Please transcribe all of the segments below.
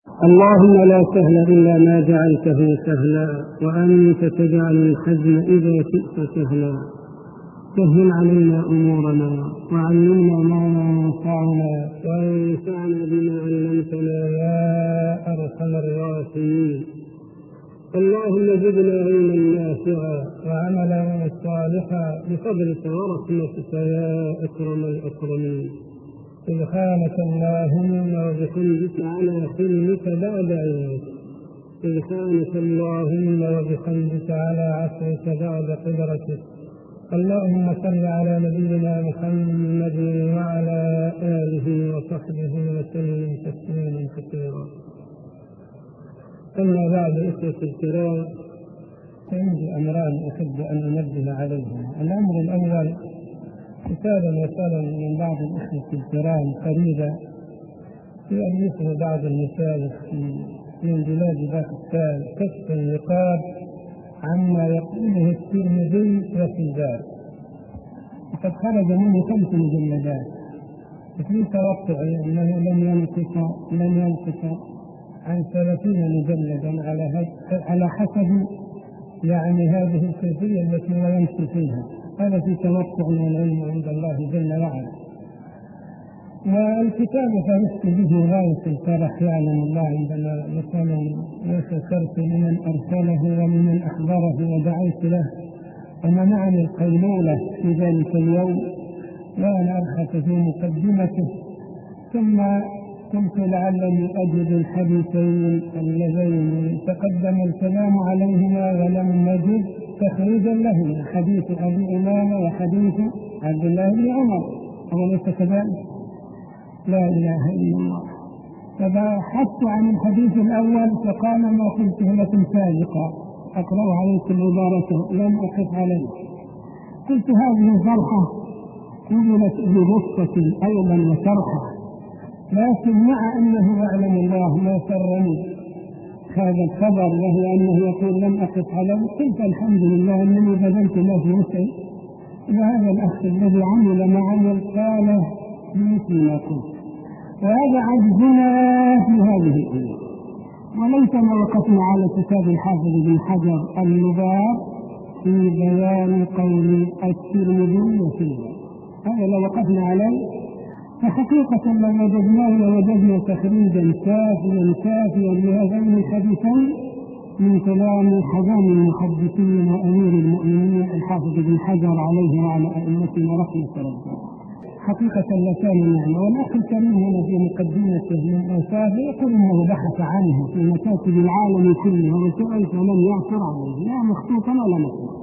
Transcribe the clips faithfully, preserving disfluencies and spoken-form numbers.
اللهم لا سهل إلا ما جعلته سهلا، وأنت تجعل الحزن إذا شئت سهلا. سهل علينا أمورنا، وعلمنا ما ينفعنا، وانفعنا بما علمتنا يا أرحم الراحمين. اللهم زدنا علما نافعا وعملا صالحا بفضلك ورحمتك يا أكرم الأكرمين. سبحانك اللهم وبحمدك على حلمك بعد عينك. سبحانك اللهم وبحمدك على عفوك بعد قدرتك. اللهم صل على نبينا محمد وعلى آله وصحبه وسلم تسليما كثيرا. أما بعد، إخوة الكرام، عندي أمران أحب أن أنبه عليهم. الأمر الأول، رسالة وصل من بعض الإخوة الكرام قريبا يؤلفه بعض المشايخ من بلاد باكستان كشف النقاب عما يقوله الترمذي وفي الباب، وقد خرج منه خمس مجلدات في توقع أنه لم ينقص لم ينقص عن ثلاثين مجلدا على على حسب يعني هذه الكيفية التي هو يمشي فيها. هذا في توقع من العلم عند الله جل وعلا. والكتاب فرحت به غاية الفرح، يعلم الله عندما مثلا وشكرت لمن أرسله ولمن أخبره ودعيت له ومنعني القيلولة في ذلك اليوم وأنا أبحث في مقدمته، ثم كنت لعلني أجد الحديثين اللذين تقدم الكلام عليهما ولم نجد تخريجا لهما، حديث أبي أمامة وحديث عبد الله بن عمر، أوليس كذلك؟ لا إله إلا الله. فبحثت عن الحديث الأول فقال ما قلته لكم سابقا، أقرأ عليكم عبارته لم أقف عليه. قلت هذه فرحة قبلت بغصة أيضا وشرحة، لكن مع أنه يعلم الله ما سرني هذا الخبر وهو أنه يقول لم أقف عليه، قلت الحمد لله أنني بذلت ما في وسعي، وهذا الأخ الذي عمل ما عمل قال مثل ما قلت. وهذا عجزنا في هذه الأيام، وليسنا وقفنا على كتاب الحافظ بن حجر المبارك في بيان قول الترمذي وفيه، هذا لو وقفنا عليه فحقيقة لو وجدناه لوجدنا تخريجا كافيا كافيا لهذين الحديثين من كلام حجام المحدثين وأمير المؤمنين الحافظ بن حجر عليه وعلى أئمتنا رحمة الله. حقيقة لكان نعمة. والأخ الكريم هنا في مقدمته من أوصافه يقول إنه بحث عنه في مكاتب العالم كله وسئل فلم يعثر عليه، لا مخطوطا ولا مخطوطا.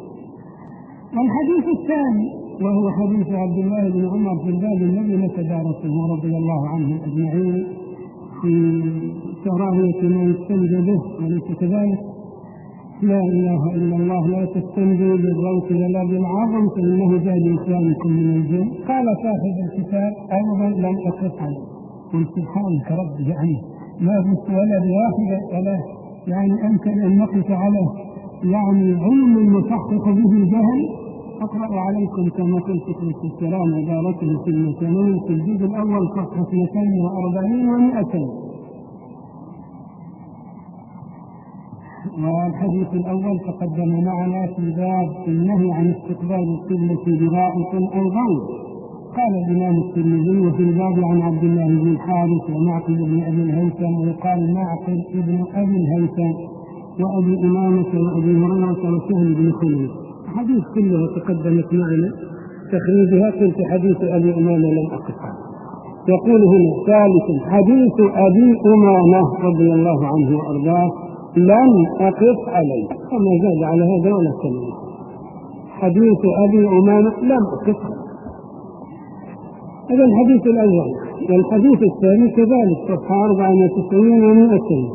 الحديث الثاني وهو حديث عبد الله بن عمر في الباب الذي نتدارسه رضي الله عنهم أجمعين في كراهية ما يستنجى به، وليس كذلك؟ لا إله إلا الله، لا تستنجوا بالروث ولا بالعظم فإنه جاد إسلامكم من الجن. قال صاحب الكتاب أيضا لم أقف عليه. قلت سبحانك ربي، يعني ما بس ولا بواحدة ولا يعني أمكن أن نقف عليه، يعني علم المحقق به جهل. أقرأ عليكم كما قلت في الكلام عبارته في المتنين في الجزء الأول صفحة اثنتين وأربعين ومئتين. والحديث الأول تقدم معنا في باب النهي عن استقبال القبلة بغائط أو غير. قال الإمام الترمذي في الباب عن عبد الله بن الحارث ومعقل بن أبي الهيثم، وقال معقل بن أبي الهيثم وأبي أمامة وأبي هريرة وسهل بن خليل. حديث كلها تقدمت معنا تخريجها، قلت حديث أبي أمامة لم أقف عليه. يقول هنا ثالثا حديث أبي أمامة رضي الله عنه وأرضاه لم أقف عليه، وما زاد على هذا ولا كلمة. حديث أبي أمامة لم أقف عليه. هذا الحديث الأول. والحديث الثاني كذلك صفحة أربعة وتسعين ومئتين،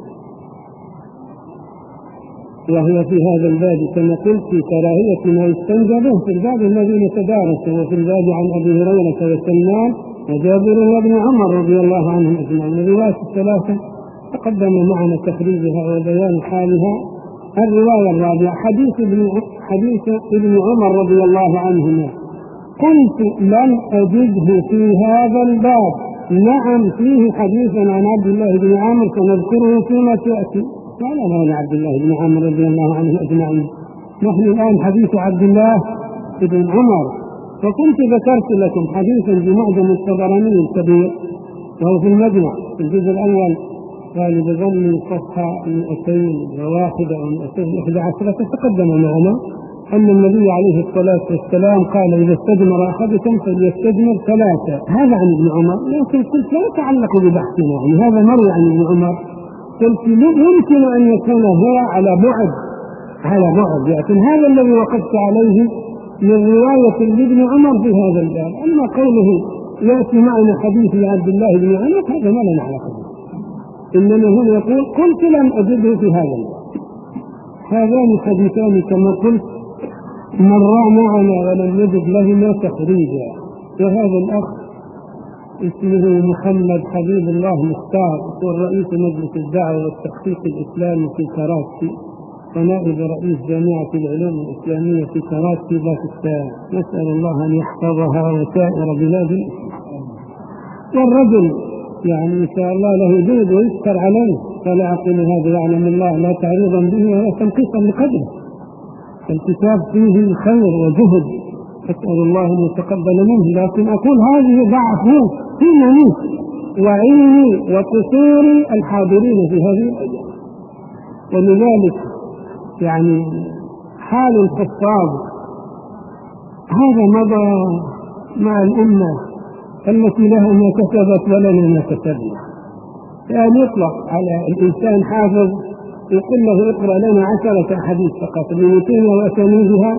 وهو في هذا الباب كما قلت في كراهية ما يستنجى به في الباب الذي نتدارسه، وفي الباب عن أبي هريرة وسلمان وجابر وابن عمر رضي الله عنهم أجمعين. الرواية الثلاثة تقدم معنا تخريجها وبيان حالها. الرواية الرابعة حديث ابن حديث ابن عمر رضي الله عنهما، قلت لم أجده في هذا الباب نعم فيه حديث عن عبد الله بن عمرو سنذكره فيما تأتي. قال عن عبد الله بن عمرو رضي الله عنه أجمعين. نحن الآن حديث عبد الله بن عمر، وكنت ذكرت لكم حديثا بمعجم الطبراني الكبير وهو في المجمع في الجزء الأول، قال بظل صفحة مئتين وواحدة أو مئتين إحدى عشرة تقدم معنا أن النبي عليه الصلاة والسلام قال إذا استجمر أحدكم فليستجمر ثلاثة. هذا عن ابن عمر، لكن قلت لا يتعلق ببحثنا، يعني هذا مروي عن ابن عمر. قلت يمكن أن يكون هو على بعد على بعد لكن هذا الذي وقفت عليه من رواية لابن عمر في هذا الباب. أما قوله يأتي معنا حديث عبد الله بن عمر هذا ما لنا علاقة به، إنما هنا يقول قلت لم أجده في هذا الباب. هذان حديثان كما قلت مرا معنا ولم نجد لهما تخريجا. وهذا الأخ اسمه محمد حبيب الله مختار، هو رئيس مجلس الدعوة والتحقيق الإسلامي في كراتي ونائب رئيس جامعة العلوم الإسلامية في كراتي باكستان، نسأل الله أن يحفظها وسائر بلاد الإسلام. والرجل يعني إن شاء الله له جهد ويذكر عليه، فلا أقول هذا يعلم الله لا تعريضا به ولا تنقيصا لقدره. الكتاب فيه خير وجهد، أسأل الله أن يتقبل منه، لكن أقول هذه ضعف في مني وعلمي وقصور الحاضرين في هذه الأيام. ولذلك يعني حال الحفاظ هذا مضى مع الأمة التي لها ما كسبت ولنا ما كسبنا. يعني يطلق على الإنسان حافظ يقول له اقرأ لنا عشرة أحاديث فقط بمتين وأسانيدها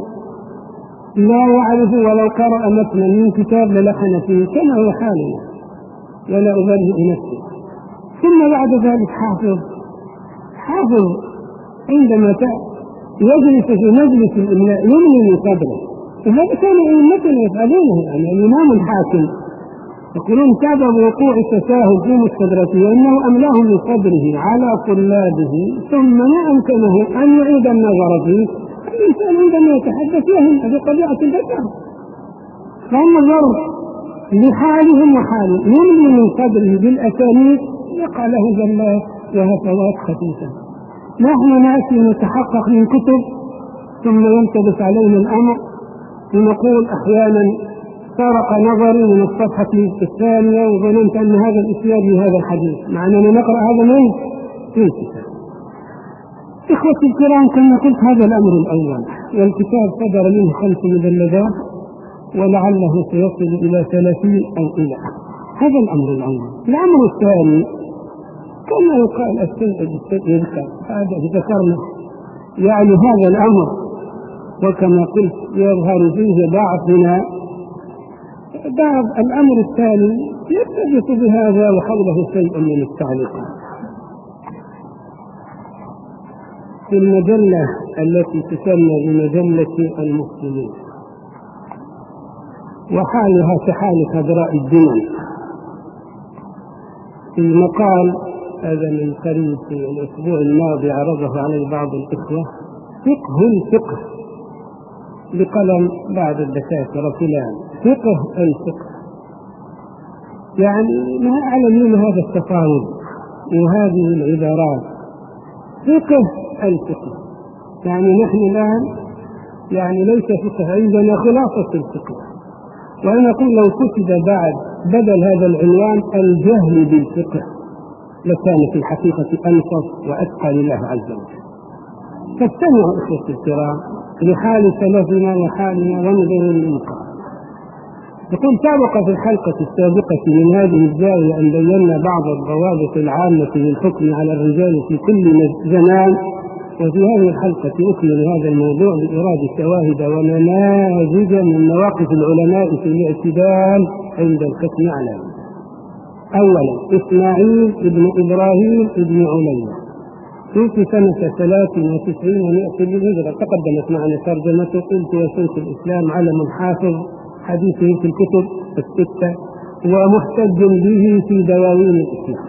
لا يعرف ولو قرأ متنا من كتاب للحن فيه كما هو حالنا، ولا أبرئ نفسي. ثم بعد ذلك حافظ حافظ عندما يجلس في مجلس الإملاء يملي من صدره، وهذا كان أئمتنا يفعلونه. يعني الإمام الحاكم يقولون سبب وقوع التساهل في مستدركه أنه أملاه من صدره على طلابه ثم ما أمكنه أن يعيد النظر فيه. الإنسان عندما يتحدث يهم بطبيعة البشر، فالنظر لحالهم وحاله يملي من صدره بالأسانيد يقع له زلات وهفوات خفيفة. نحن نأتي نتحقق من كتب ثم يلتبس علينا الأمر ونقول أحيانا سرق نظري من الصفحة الثانية وظننت أن هذا الإسناد لهذا الحديث، مع أننا نقرأ هذا من في الكتاب. إخوتي الكرام كما قلت هذا الأمر الأول، والكتاب صدر منه خمس مجلدات ولعله سيصل إلى ثلاثين أو إلى هذا الأمر الأول. الأمر الثاني كما يقال السيء بالسيء يذكر، هذا ذكرنا يعني هذا الأمر، وكما قلت يظهر فيه ضعفنا. بعض الأمر الثاني يرتبط بهذا وحوله شيء من التعليقات. في المجلة التي تسمى بمجلة المسلمين وحالها كحال خضراء الدمن، في مقال هذا من قريب في الأسبوع الماضي عرضه عليه بعض الإخوة فقه الفقه بقلم بعض الدكاترة فلان فقه الفقه. يعني ما أعلم من هذا التفاوض وهذه العبارات فقه الفقه. يعني نحن الآن يعني ليس فقه عندنا خلاصة الفقه، وأنا أقول لو كتب بعد بدل هذا العنوان الجهل بالفقه لكان في الحقيقة أنصف وأتقى لله عز وجل. فاستمعوا إخوتي الكرام لحال سلفنا وحالنا وانظروا للمقام. يقول سبق في الحلقة السابقة من هذه الزاوية أن بينا بعض الضوابط العامة للحكم على الرجال في كل زمان، وفي هذه الحلقة أكمل هذا الموضوع بإيراد شواهد ونماذج من مواقف العلماء في الاعتدال عند الحكم على. أولا إسماعيل ابن إبراهيم ابن عليا توفي سنة ثلاث وتسعين ومائة بالهجرة، تقدمت معنا ترجمته. قلت يا شيخ الإسلام علم حافظ حديثه في الكتب الستة ومحتج به في دواوين الإسلام.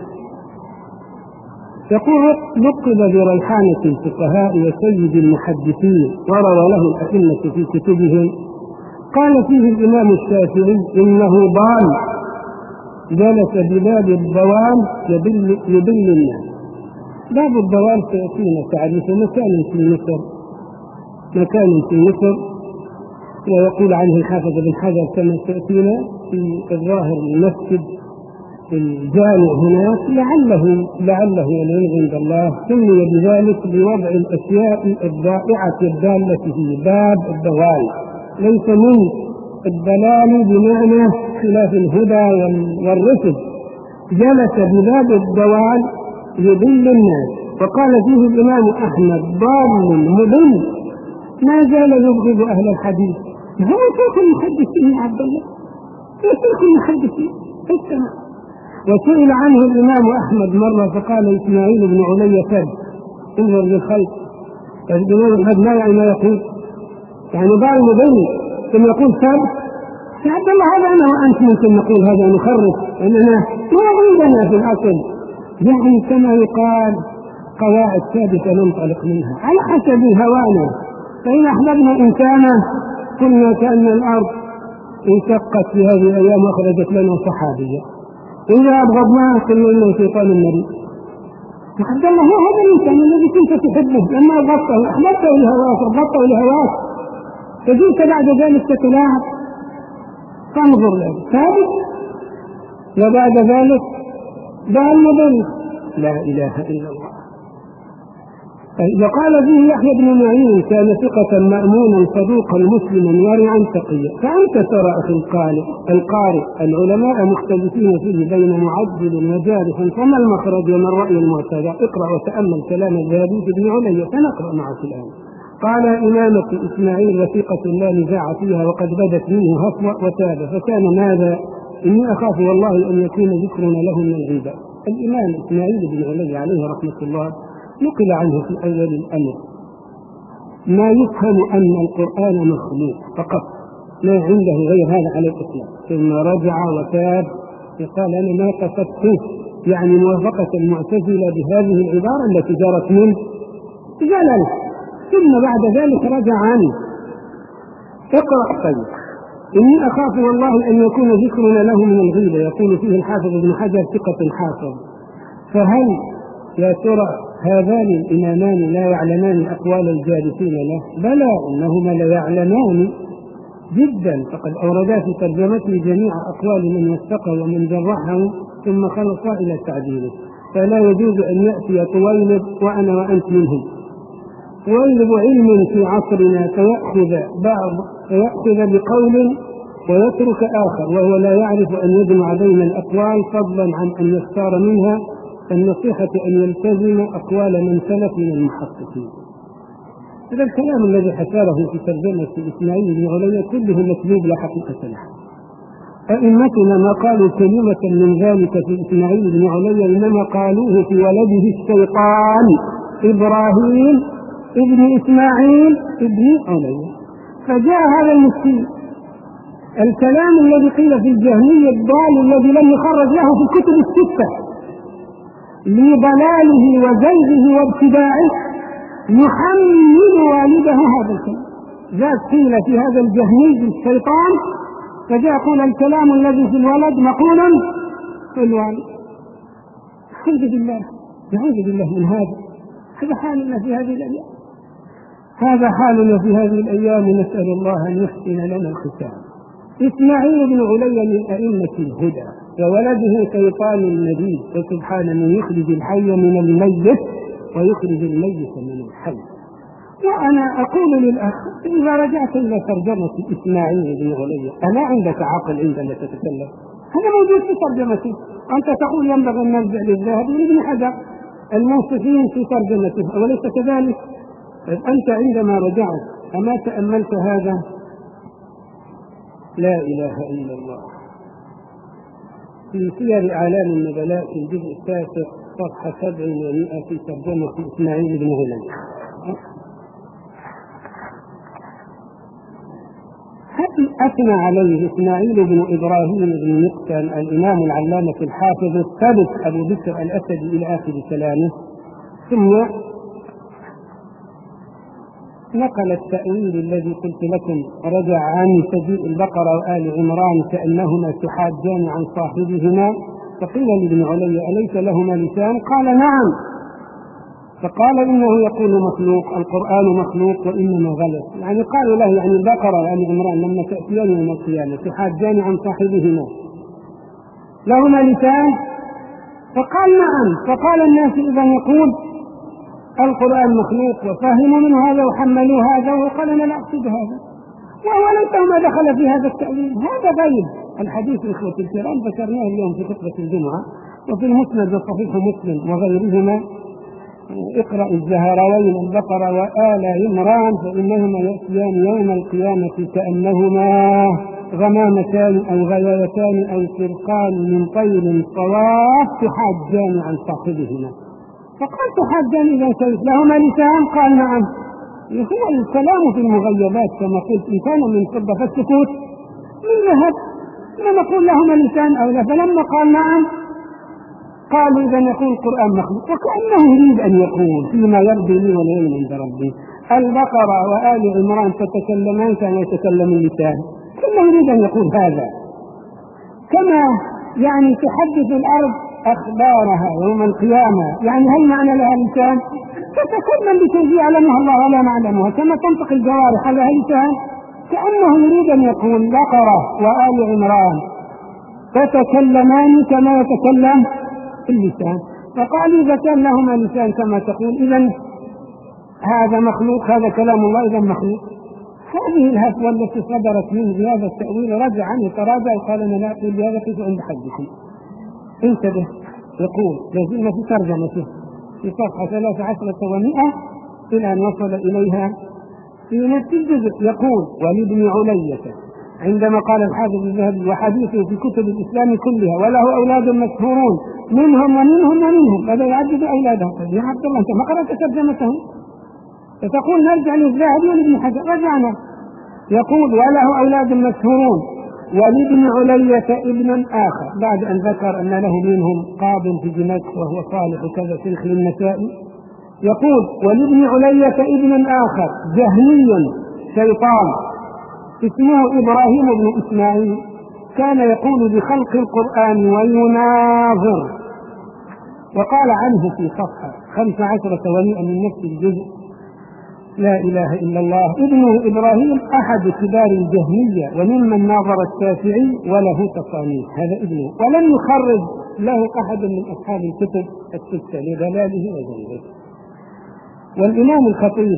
يقول لقب بريحانة الفقهاء وسيد المحدثين وروى له الأئمة في كتبهم. قال فيه الإمام الشافعي إنه ضال جلس بباب الضوال يدل, يدل الناس. باب الضوال سيأتينا تعريف مكان في مصر، مكان في مصر ويقول عنه الحافظ بن حجر كما سيأتينا في الظاهر المسجد الجامع هناك، لعله لعله العلم عند الله سمي بذلك لوضع الأشياء الضائعة الدالة في باب الضوال، ليس من الضلال بمعنى خلاف الهدى والرشد. جلس بباب الضوال يضل الناس. وقال فيه الإمام أحمد ضال مضل ما زال يبغض أهل الحديث. هو شيخ المحدثين يا عبد الله، هو شيخ المحدثين السماء. وسئل عنه الإمام أحمد مرة فقال إسماعيل بن علي كذب. انظر للخلق، الإمام أحمد لا يعني ما يقول، يعني ضال مضل ثم يقول كذب. يا عبد الله هذا أنا وأنت ممكن نقول هذا نخرف، لأننا ما عندنا في الأصل يعني كما يقال قواعد ثابتة ننطلق منها على حسب هوانا. فإن أحببنا إنسانا قلنا كأن الأرض انشقت في هذه الأيام وأخرجت لنا صحابية، إذا أبغضناه قلنا إنه شيطان مريض. عبد الله هو هذا الإنسان الذي كنت تحبه، لما أبغضته أحببته لهواك أبغضته لهواك، فجئت بعد ذلك تتلاعب. فانظر له ثابت وبعد ذلك ضال مضل، لا إله إلا الله. وقال فيه يحيى بن معين كان ثقة مأمونا صدوقا مسلما ورعا تقيا. فأنت ترى أخي القارئ القارئ العلماء مختلفين فيه بين معدل وجارح، فما المخرج وما الرأي المعتدى؟ اقرأ وتأمل كلام الذهبي في ابن علي. سنقرأ معك الآن. قال إمامة إسماعيل وثيقة لا نزاع فيها وقد بدت منه هفوة وتاب، فكان ماذا؟ إني أخاف والله أن يكون ذكرنا له من الغيبة. الإمام إسماعيل بن علي عليه رحمة الله نقل عنه في أول الأمر ما يفهم أن القرآن مخلوق فقط، لا عنده غير هذا على الإطلاق، ثم رجع وتاب وقال أنا ما قصدته، يعني موافقة المعتزلة بهذه العبارة التي جرت منه جلل، ثم بعد ذلك رجع عنه. اقرأ طيب. إني أخاف والله أن يكون ذكرنا له من الغيبة، يقول فيه الحافظ ابن حجر ثقة حافظ. فهل يا ترى هذان الإمامان لا يعلمان أقوال الجالسين له؟ بلى إنهما لا يعلمان جدا، فقد أوردا في ترجمته جميع أقوال من وثقه ومن جرحه ثم خلص إلى تعديله، فلا يجوز أن يأتي طويلب وأنا وأنت منهم. طويلب علم في عصرنا فيأخذ بعض فيأخذ بقول ويترك آخر، وهو لا يعرف أن يجمع بين الأقوال فضلا عن أن يختار منها. النصيحة أن يلتزم أقوال من سلف من المحققين. هذا الكلام الذي حساره في ترجمة إسماعيل بن علي كله مكذوب لا حقيقة له. أئمتنا ما قالوا كلمة من ذلك في إسماعيل بن علي، إنما قالوه في ولده الشيطان إبراهيم ابن إسماعيل ابن علي. فجاء هذا المسكين الكلام الذي قيل في الجهمي الضال الذي لم يخرج له في الكتب الستة لضلاله وزيغه وابتداعه، يحمل والده هذا الكلام. جاء قيل في هذا الجهمي الشيطان، فجاء قول الكلام الذي في الولد مقولا في الوالد. أعوذ بالله أعوذ بالله من هذا. هذا حالنا في هذه الأيام، هذا حالنا في هذه الأيام، نسأل الله أن يحسن لنا الختام. إسماعيل بن علي من أئمة الهدى وولده شيطان نبي، وسبحان من يخرج الحي من الميت ويخرج الميت من الحي. وأنا أقول للأخ إذا رجعت إلى ترجمة إسماعيل بن علي، ألا عندك عقل عندما تتكلم؟ هذا موجود في ترجمته. أنت تقول ينبغي أن نرجع للذهبي لابن حجر الموصفين في ترجمته، وليس كذلك؟ أنت عندما رجعت أما تأملت هذا؟ لا إله إلا الله. في سير أعلام النبلاء في الجزء التاسع صفحة سبع ومئة في ترجمة إسماعيل بن علي. أثنى عليه إسماعيل بن إبراهيم بن مقتن الإمام العلامة الحافظ الثابت أبو بكر الأسدي إلى آخر كلامه. ثم نقل التأويل الذي قلت لكم رجع عن تجيء البقرة وآل عمران كأنهما تحاجان عن صاحبهما، فقيل لابن علي أليس لهما لسان؟ قال نعم، فقال إنه يقول مخلوق، القرآن مخلوق وإنما غلط، يعني قالوا له يعني البقرة وآل عمران لما تأتيان يوم القيامة تحاجان عن صاحبهما لهما لسان؟ فقال نعم. فقال الناس إذا يقول القرآن مخلوق وفهموا من هذا وحملوا هذا، وقال أنا لا أقصد هذا، وهو ليس ما دخل في هذا التأويل، هذا غيب. الحديث إخوة الكرام ذكرناه اليوم في خطبة الجمعة وفي المسند وصحيح مسلم وغيرهما، اقرأ الزهراوين البقرة وآل عمران فإنهما يأتيان يوم القيامة كأنهما غمامتان أو غيايتان أو فرقان من طير صواف تحاجان عن صاحبهما. فقال تحاجان إذا كيف لهما لسان؟ قال نعم. هو الكلام في المغيبات كما قلت إن كان من فضة فالسكوت من ذهب، ما نقول لهما لسان أو لا. فلما قال نعم قالوا إذا يقول القرآن مخلوق، وكأنه يريد أن يقول فيما يرضي لي والعلم عند ربي البقرة وآل عمران تتكلمان كما يتكلم اللسان، كأنه يريد أن يقول هذا، كما يعني تحدث الأرض أخبارها يوم القيامة، يعني هل معنى لها لسان؟ تتكلم بشيء يعلمها الله ولا نعلمها، كما تنطق الجوارح على لسان، كأنه يريد أن يقول بقرة وآل عمران تتكلمان كما يتكلم اللسان. فقالوا إذا كان لهما لسان كما تقول إذن هذا مخلوق، هذا كلام الله إذا مخلوق. هذه الهفوة التي صدرت من بهذا التأويل رجع عنه تراجع وقال أنا لا أقول بهذا كيف عند حدكم. انتبه، يقول لازلنا في ترجمته في صفحة ثلاث عشرة ومئة إلى أن وصل إليها في نفس الجزء. يقول ولابن علية عندما قال الحافظ الذهبي وحديثه في كتب الإسلام كلها وله أولاد مشهورون منهم ومنهم ومنهم، هذا يعدد أولادهم. يا عبد الله أنت ما قرأت ترجمته؟ فتقول نرجع للذهبي ولابن حجر، رجعنا. يقول وله أولاد مشهورون ولابن علية ابن آخر، بعد أن ذكر أن له منهم قاض في دمشق وهو صالح كذا شيخ للنسائي. يقول ولابن علية ابن آخر جهمي شيطان اسمه إبراهيم بن إسماعيل، كان يقول بخلق القرآن ويناظر، وقال عنه في صفحة خمس عشرة ومئة من نفس الجزء لا إله إلا الله ابنه إبراهيم أحد كبار الجهمية وممن ناظر الشافعي وله تصانيف، هذا ابنه، ولم يخرج له أحد من أصحاب الكتب الستة لضلاله وغيره. والإمام الخطيب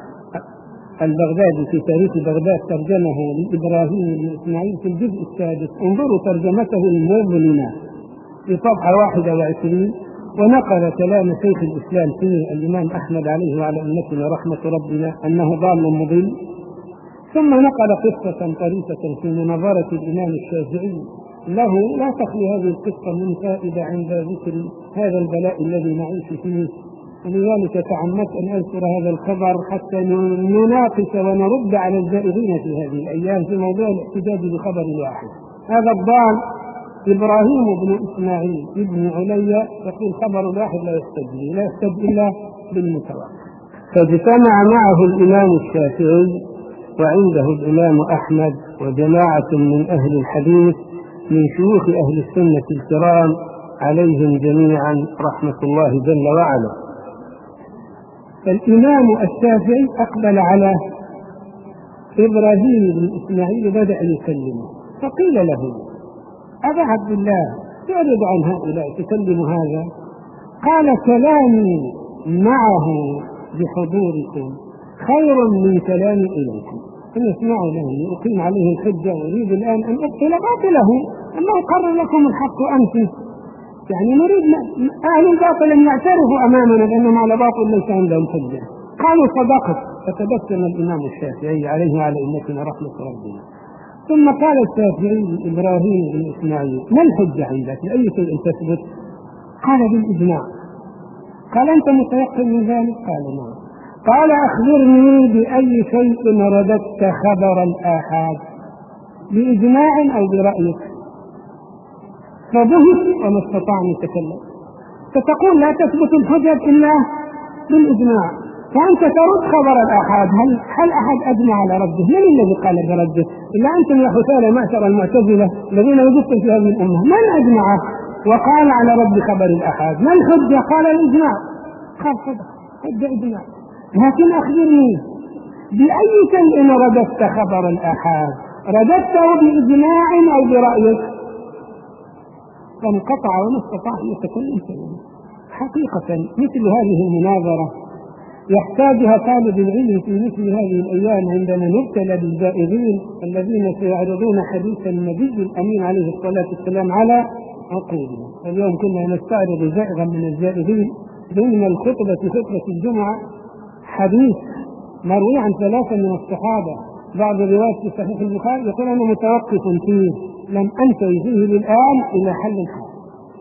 البغدادي في تاريخ بغداد ترجمه لإبراهيم بن إسماعيل في الجزء السادس، انظروا ترجمته المظلمة في صفحة واحدة وعشرين، ونقل كلام شيخ الإسلام فيه الإمام أحمد عليه وعلى أمتنا رحمة ربنا أنه ضال مضل، ثم نقل قصة طريفة في مناظرة الإمام الشافعي له لا تخلي هذه القصة من فائدة عند ذكر هذا البلاء الذي نعيش فيه، ولذلك تعمدت أن أذكر هذا الخبر حتى نناقش ونرد على الزائغين في هذه الأيام في موضوع الاحتجاج بخبر واحد. هذا الضال إبراهيم بن إسماعيل ابن علي يقول خبر واحد لا يحتج لا يحتج إلا بالمتواتر. فاجتمع معه الإمام الشافعي وعنده الإمام أحمد وجماعة من أهل الحديث من شيوخ أهل السنة الكرام عليهم جميعا رحمة الله جل وعلا. فالإمام الشافعي أقبل على إبراهيم بن إسماعيل وبدأ يكلمه، فقيل له أبا عبد الله تعرض عن هؤلاء تكلم هذا؟ قال كلامي معه بحضوركم خير من كلامي إليكم، أن يسمعوا له يقيم عليه الحجة ويريد الآن أن أبطل باطله، أما أقرر لكم الحق أنت، يعني نريد أهل الباطل أن يعترفوا أمامنا بأنهم على باطل ليس عندهم حجة. قالوا صدقت. فتبسم الإمام الشافعي عليه وعلى أمتنا رحمة ربنا، ثم قال الشافعي إبراهيم بن إسماعيل ما الحجة عندك؟ لأي شيء تثبت؟ قال بالإجماع. قال أنت متيقن من ذلك؟ قال نعم. قال أخبرني بأي شيء رددت خبر الآحاد، بإجماع أو برأيك؟ فبهت وما استطاع أن يتكلم. فتقول لا تثبت الحجج إلا بالإجماع، فأنت ترد خبر الآحاد. هل هل أحد أجمع على رده؟ من الذي قال برده؟ إلا أنتم يا حسالى معشر المعتزلة الذين وجدتم في هذه الأمة. من أجمع وقال على رد خبر الآحاد؟ من حجة؟ قال الإجماع. قال صدق، حجة إجماع. لكن أخبرني بأي شيء رددت خبر الآحاد؟ رددته بإجماع أو برأيك؟ فانقطع وما استطاع أن يتكلم كلمة. حقيقة مثل هذه المناظرة يحتاجها طالب العلم في مثل هذه الأيام، عندما نبتلى بالزائغين الذين سيعرضون حديث النبي الأمين عليه الصلاة والسلام على عقولنا. اليوم كنا نستعرض زائغا من الزائغين ضمن الخطبة في خطبة الجمعة، حديث مروي عن ثلاثة من الصحابة، بعض الروايات في صحيح البخاري يقول أنا متوقف فيه لم أنتهي فيه للآن إلى حل الحال.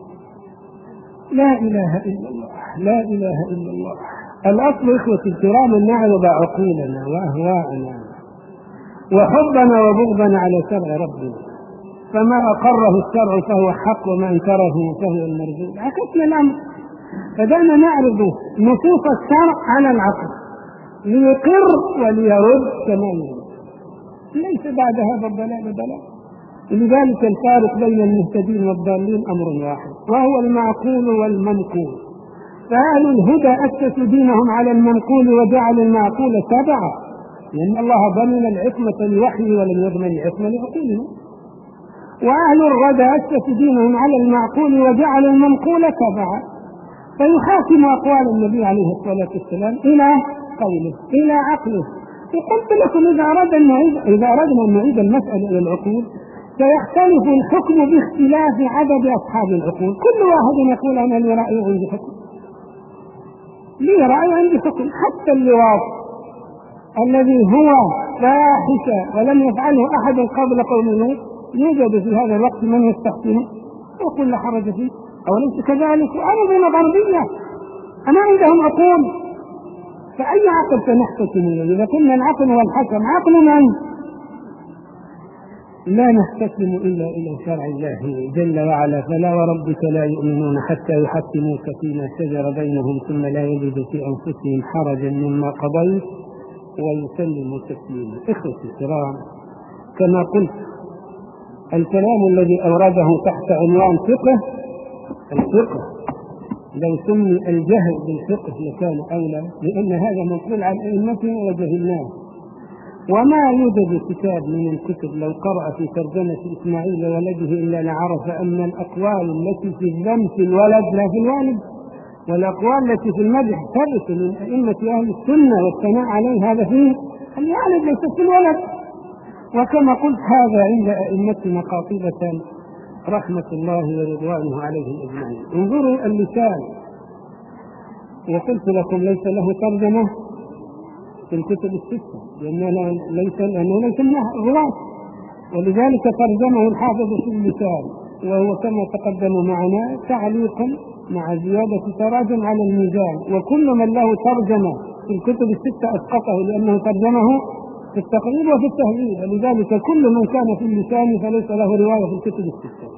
لا إله إلا الله، لا إله إلا الله. الأصل إخوة الكرام أن نعرض عقولنا وأهواءنا وحبنا وبغضنا على شرع ربنا، فما أقره الشرع فهو حق وما أنكره فهو المرجو. عكسنا الأمر، فدعنا نعرض نصوص الشرع على العقل ليقر وليرد كما يريد، ليس بعد هذا الضلال ضلال. لذلك الفارق بين المهتدين والضالين أمر واحد، وهو المعقول والمنقول. فأهل الهدى أسسوا دينهم على المنقول وجعلوا المعقول تبعا، لأن الله ضمن العصمة لوحيه ولم يضمن العصمة لعقولهم. وأهل الردى أسسوا دينهم على المعقول وجعلوا المنقول تبعا، فيحاكم أقوال النبي عليه الصلاة والسلام إلى قوله إلى عقله. وقلت لكم إذا أردنا إذا أردنا أن نعيد المسألة إلى العقول سيختلف الحكم باختلاف عدد أصحاب العقول. كل واحد يقول أنا لي رأي عندي حكم، لي رأي عندي حكم. حتى اللواط الذي هو فاحشة ولم يفعله أحد قبل قوم نوح يوجد في هذا الوقت من يستحسنه ويقول لا حرج فيه، أوليس كذلك؟ أنظمة غربية أما عندهم عقول، فأي عقل سنحتكم إليه؟ إذا كنا العقل والحكم عقل من؟ لا نحتكم إلا إلى شرع الله جل وعلا. فلا وربك لا يؤمنون حتى يحكموك فيما شجر بينهم ثم لا يجدوا في أنفسهم حرجا مما قضيت ويسلموا تسليما. إخوتي الكرام، كما قلت الكلام الذي أورده تحت عنوان فقه الفقه لو سمي الجهل بالفقه لكان أولى، لأن هذا منقول عن أئمتنا وجهلناه. وما يوجد كتاب من الكتب لو قرأ في ترجمة إسماعيل ولده إلا لعرف أن الأقوال التي في الذم في الولد لا في الوالد، والأقوال التي في المدح ثبت من أئمة أهل السنة والثناء عليه هذا فيه الوالد ليس في الولد. وكما قلت هذا عند أئمتنا قاطبة رحمة الله ورضوانه عليهم أجمعين. انظروا اللسان، وقلت لكم ليس له ترجمة في الكتب الستة لأنه ليس لأنه ليس الرواة، ولذلك ترجمه الحافظ في اللسان، وهو كما تقدم معنا تعليق مع زيادة تراجم على الميزان. وكل من له ترجمة في الكتب الستة أسقطه لأنه ترجمه في التقريب وفي التهذيب، ولذلك كل من كان في اللسان فليس له رواية في الكتب الستة.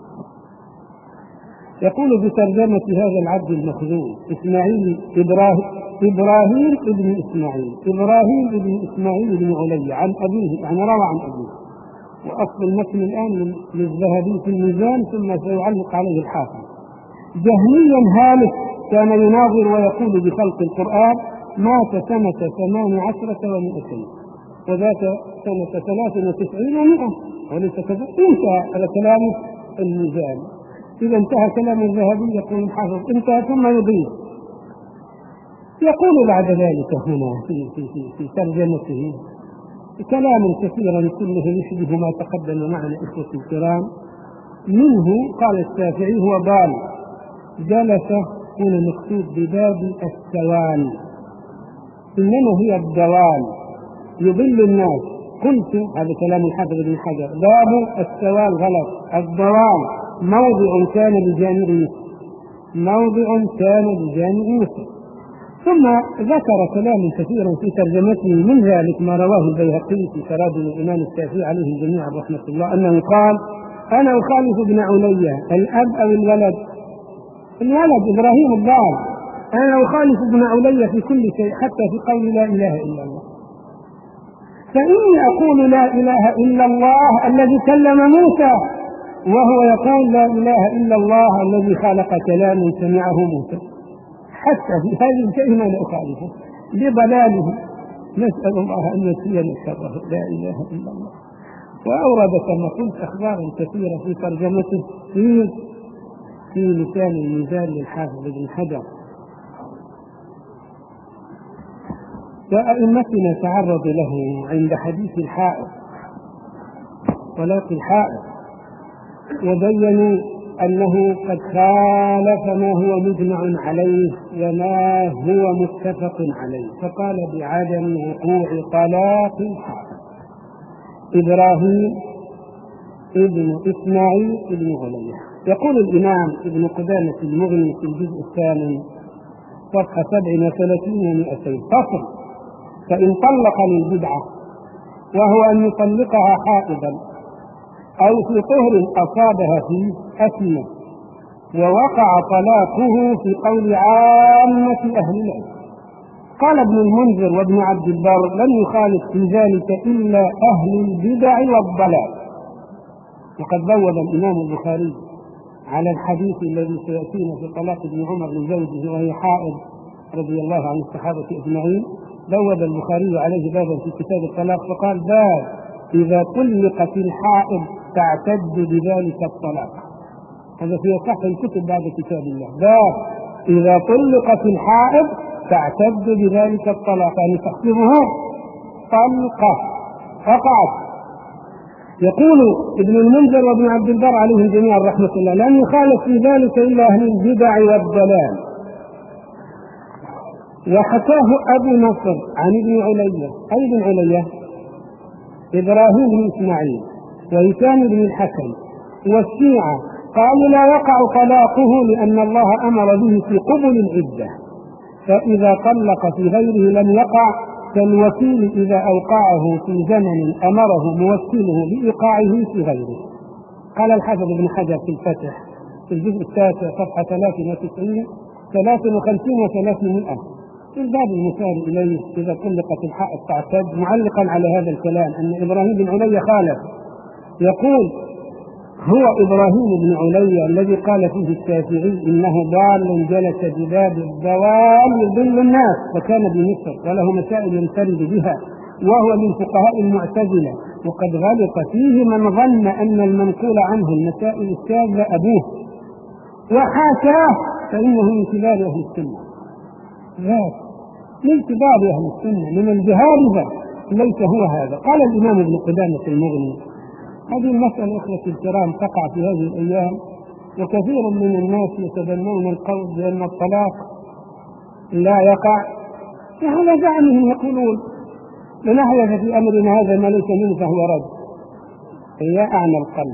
يقول بترجمة هذا العبد المخزون إسماعيل إبراهيم إبراهيم ابن إسماعيل إبراهيم ابن إسماعيل بن علي عن أبيه، يعني روى عن أبيه. وأصل المتن الآن للذهبي في الميزان ثم سيعلق عليه الحافظ. جهميا هالك كان يناظر ويقول بخلق القرآن، مات سنة ثمان عشرة ومئتين وذات سنة ثلاث وتسعين ومئة وليس كذا. انتهى على كلام الميزان. إذا انتهى كلام الذهبي يقول الحافظ انتهى ثم يضيف. يقول بعد ذلك هنا في, في, في, في ترجمته كلام كثيرا كله يشبه ما تقدم معنا إخوتي الكرام. منه قال الشافعي هو ضال جلس هنا مكتوب بباب السوال، إنما هي الضوال يضل الناس. قلت هذا كلام الحافظ بن حجر باب السوال غلط، الضوال موضع كان بجانب مصر موضع كان بجانب مصر. ثم ذكر كلام كثيرا في ترجمته، من ذلك ما رواه البيهقي في تراجم الإمام الشافعي عليه جميعا رحمة الله أنه قال أنا أخالف ابن علية الأب أو الولد الولد إبراهيم الضال أنا أخالف ابن علي في كل شيء حتى في قول لا إله إلا الله، فإني أقول لا إله إلا الله الذي كلم موسى، وهو يقول لا إله إلا الله الذي خلق كلاما سمعه موسى. حتى في هذه الكلمة لا أخالفه لضلاله، نسأل الله أن يكفينا شره لا إله إلا الله. وأورد كما قلت أخبارا كثيرة في ترجمته في في لسان الميزان للحافظ ابن حجر. وأئمتنا تعرض له عند حديث الحائض طلاق الحائض، وبينوا أنه قد خالف ما هو مجمع عليه وما هو متفق عليه، فقال بعدم وقوع طلاق الحائض. إبراهيم ابن إسماعيل ابن علية. يقول الإمام ابن قدامة المغني في الجزء الثامن صفحة سبع وثلاثين ومئتين فصل: فإن طلق للبدعة وهو أن يطلقها حائضا أو في طهر أصابها فيه أثم، ووقع طلاقه في قول عامة أهل العلم. قال ابن المنذر وابن عبد البر: لم يخالف في ذلك إلا أهل البدع والضلال. وقد بوب الإمام البخاري على الحديث الذي سيأتينا في طلاق ابن عمر لزوجه وهي حائض رضي الله عن الصحابة أجمعين، بوب البخاري عليه بابا في كتاب الطلاق فقال: باب إذا طلقت الحائض تعتد بذلك الطلاق. هذا في صح الكتب بعد كتاب الله. باب إذا طلقت الحائض تعتد بذلك الطلاق، يعني تحسبه طلقة فقط. يقول ابن المنذر وابن عبد البر عليهم جميعا رحمة الله: لم يخالف في ذلك إلا أهل البدع والضلال. وحكاه أبو نصر عن ابن علية، أي ابن علية؟ إبراهيم بن إسماعيل وهشام بن الحكم والشيعة، قالوا لا يقع طلاقه لأن الله أمر به في قبل العدة، فإذا طلق في غيره لم يقع، كالوكيل إذا أوقعه في زمن أمره موكله بإيقاعه في غيره. قال الحافظ ابن حجر في الفتح في الجزء التاسع صفحة ثلاث وتسعين ثلاث وخمسين وثلاثمائة في الباب المشار إليه: إذا طلقت الحائض تعتد، معلقا على هذا الكلام أن إبراهيم بن علي خالف. يقول: هو إبراهيم بن علي الذي قال فيه الشافعي إنه ضال جلس بباب الضوال يضل الناس، وكان بمصر وله مسائل ينفرد بها، وهو من فقهاء المعتزلة، وقد غلط فيه من ظن أن المنقول عنه المسائل الشاذة أبوه، وحاشاه فإنه من كبار أهل السنة. ذات من كبار أهل السنة من الجهابذة ليس هو هذا. قال الإمام ابن قدامة المغني: هذه المسألة إخوة الكرام تقع في هذه الأيام، وكثير من الناس يتبنون القول بأن الطلاق لا يقع، وعلى زعمهم يقولون: لنحدث في أمرنا هذا ما ليس منه فهو رد. يا أعمى القلب،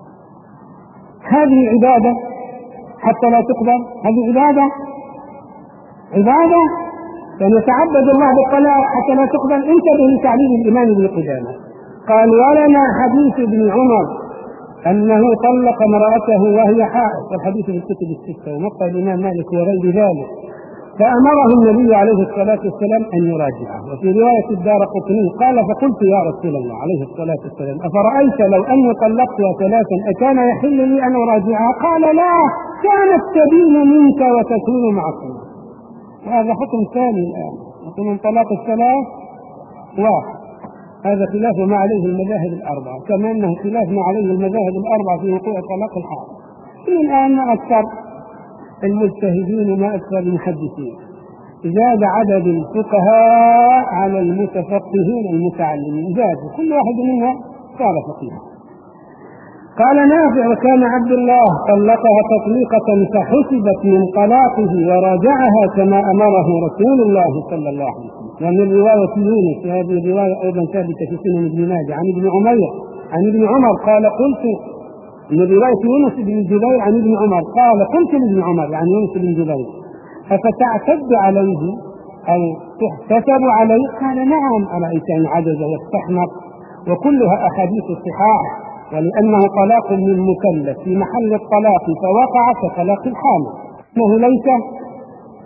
هذه عبادة حتى لا تقبل؟ هذه عبادة عبادة يعني يتعبد الله بالطلاق حتى لا تقبل؟ انتبه لتعليم الإمام ابن قدامة. قال: ولنا حديث ابن عمر أنه طلق امرأته وهي حائض، والحديث في الكتب الستة ومقطع الإمام مالك وغير ذلك، فأمره النبي عليه الصلاة والسلام أن يراجعه. وفي رواية الدارقطني قال: فقلت يا رسول الله عليه الصلاة والسلام: أفرأيت لو أني طلقتها ثلاثا أكان يحل لي أن أراجعها؟ قال: لا، كانت تبين منك وتكون معصومة. هذا حكم ثاني الآن، حكم طلاق الثلاث واحد، هذا خلاف ما عليه المذاهب الأربعة، كما أنه خلاف ما عليه المذاهب الأربعة في وقوع طلاق الحائض. الآن ما أكثر المجتهدين وما أكثر المحدثين، زاد عدد الفقهاء على المتفقهين المتعلمين، زاد كل واحد منها صار فقيها. قال نافع: وكان عبد الله طلقها تطليقة فحسبت من طلاقه وراجعها كما أمره رسول الله صلى الله عليه وسلم. ومن رواية يونس، هذه الرواية أيضا ثابتة في سنن ابن ماجه عن ابن عمر عن ابن عمر قال: قلت من رواية يونس بن جبير عن ابن عمر قال: قلت لابن عمر يعني يونس بن جبير: أفتعتد عليه أو تحتسب عليه؟ قال: نعم، أرأيت أن عجز واستحمق. وكلها أحاديث صحاح، ولأنه طلاق من مكلف في محل الطلاق فوقع كطلاق الحامل، إنه ليس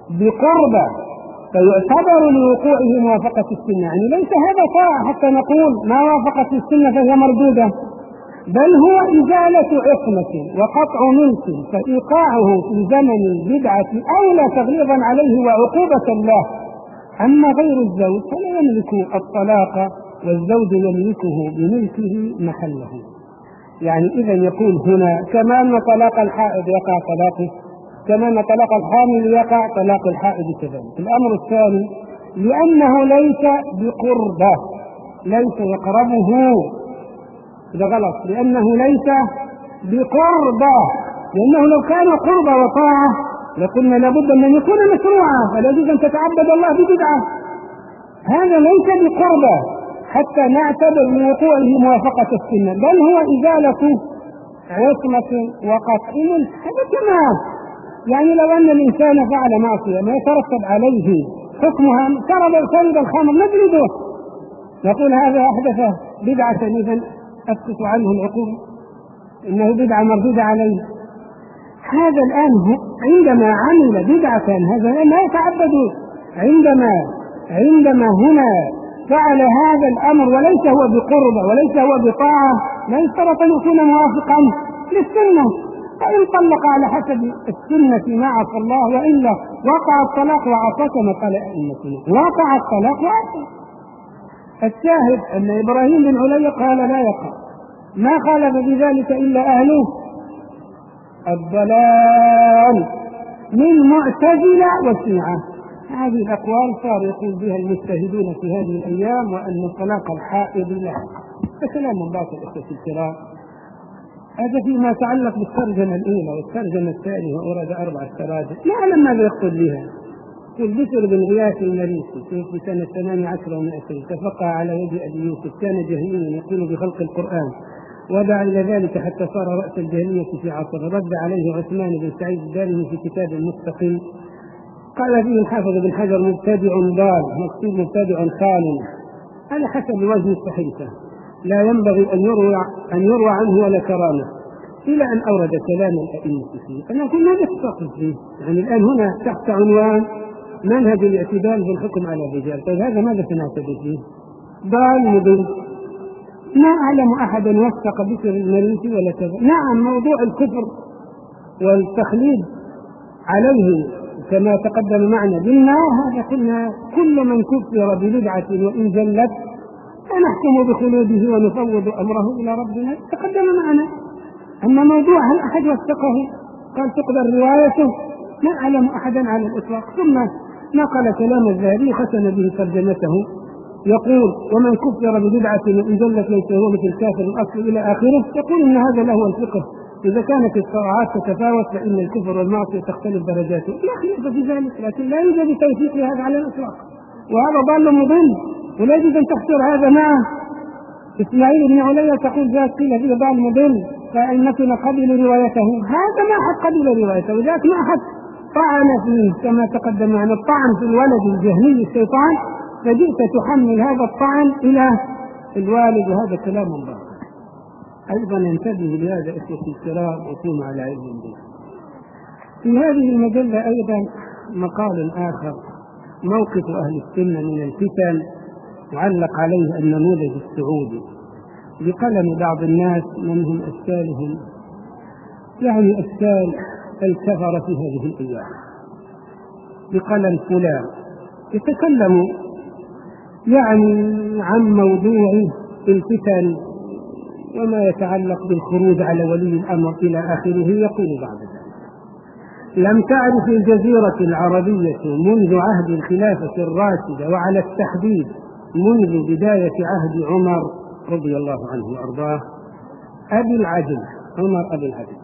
بقربة فيعتبر لوقوعه موافقة السنة. يعني ليس هذا طاعة حتى نقول ما وافقت السنة فهي مردودة، بل هو إزالة عصمة وقطع ملك، فإيقاعه في زمن البدعة أولى تغليظا عليه وعقوبة له. أما غير الزوج فلا يملك الطلاق والزوج يملكه بملكه محله. يعني إذا يقول هنا كما أن طلاق الحائض يقع طلاقه، كما أن طلاق الحامل يقع طلاق الحائض كذلك. الأمر الثاني لأنه ليس بقربة، ليس يقربه، هذا غلط، لأنه ليس بقربة، لأنه لو كان قربة وطاعة لقلنا لابد من أن يكون مشروعا، فلا يجوز أن تتعبد الله ببدعة. هذا ليس بقربة حتى نعتبر من وقوعه موافقة السنة، بل هو إزالة عصمة وقطع ملك. هذا تمام. يعني لو أن الإنسان فعل معصية ما يترتب عليه حكمها، شرب شرب الخمر نجلده، نقول هذا أحدث بدعة إذن أسقط عنه العقوبة، إنه بدعة مردودة عليه. هذا الآن عندما عمل بدعة هذا لا يتعبد، عندما عندما هنا فعل هذا الأمر وليس هو بقربة وليس هو بطاعة لا يشترط أن يكون موافقا للسنة. فإن طلق على حسب السنة ما عصى الله، وإلا وقع الطلاق وعصى كما قال أئمتنا، وقع الطلاق وعصى. الشاهد أن إبراهيم بن علي قال لا يقع، ما خالف بذلك إلا أهله الضلال من معتزلة وشيعة. هذه الأقوال صار يقول بها المجتهدون في هذه الأيام، وأن طلاق الحائض لا. فكلام باطل أخوة الكرام. هذا فيما يتعلق بالترجمة الأولى والترجمة الثانية، وأورد أربع تراجم لا أعلم ماذا يقصد بها. في بشر بن غياث المريسي في سنة ثمان عشر ومائتين تفقه على يد أبي يوسف، كان جهميا يقول بخلق القرآن، ودعا إلى ذلك حتى صار رأس الجهمية في عصره. رد عليه عثمان بن سعيد الدارمي في كتاب المستقيم، قال فيه الحافظ بن حجر مبتدع ضال، مكتوب مبتدع خال على حسب وزن الصحيفة، لا ينبغي أن يروى أن يروى عنه ولا كرامة، إلى أن أورد كلام الأئمة فيه. أنا أقول ماذا تستقصد فيه؟ يعني الآن هنا تحت عنوان منهج الاعتدال في الحكم على الرجال، طيب هذا ماذا سنعتبر فيه؟ ضال مضل. ما أعلم أحدا وثق بشر المريسي ولا كذا. نعم موضوع الكفر والتخليد عليه كما تقدم معنا بالنار، هذا قلنا كل من كفر ببدعة وإن جلت فنحكم بخلوده ونفوض أمره إلى ربنا، تقدم معنا. أما موضوع هل أحد وثقه قال تقدر روايته؟ ما أعلم أحدا على الإطلاق. ثم نقل كلام الذهبي ختم به ترجمته، يقول ومن كفر ببدعة وإن جلت ليس هو مثل كافر الأصل إلى آخره. يقول إن هذا له الفقه، إذا كانت الطاعات تتفاوت فإن الكفر والمعصية تختلف درجاته، لا خلاف في ذلك، لكن لا يوجد توثيق لهذا على الإطلاق، وهذا ضال مضل ولا يجوز أن تحصر هذا معه. إسماعيل بن علي تقول ذات قيل فيه ضال مضل فأئمتنا قبلوا روايته، هذا ما أحد قبل روايته، وذاك ما أحد طعن فيه كما تقدم عن الطعن في الولد الجهمي الشيطان، فجئت تحمل هذا الطعن إلى الوالد، وهذا كلام الله. أيضا ينتبه لهذا إخوتي الكرام وكونوا على علم به. في هذه المجلة أيضا مقال آخر، موقف أهل السنة من الفتن، معلق عليه النموذج السعودي بقلم بعض الناس منهم أشكالهم، يعني أشكال الكفر في هذه الأيام، بقلم فلان يتكلم يعني عن موضوع الفتن وما يتعلق بالخروج على ولي الأمر إلى آخره. يقول بعد ذلك لم تعرف الجزيرة العربية منذ عهد الخلافة الراشدة، وعلى التحديد منذ بداية عهد عمر رضي الله عنه وأرضاه أبي العدل، عمر أبي العدل،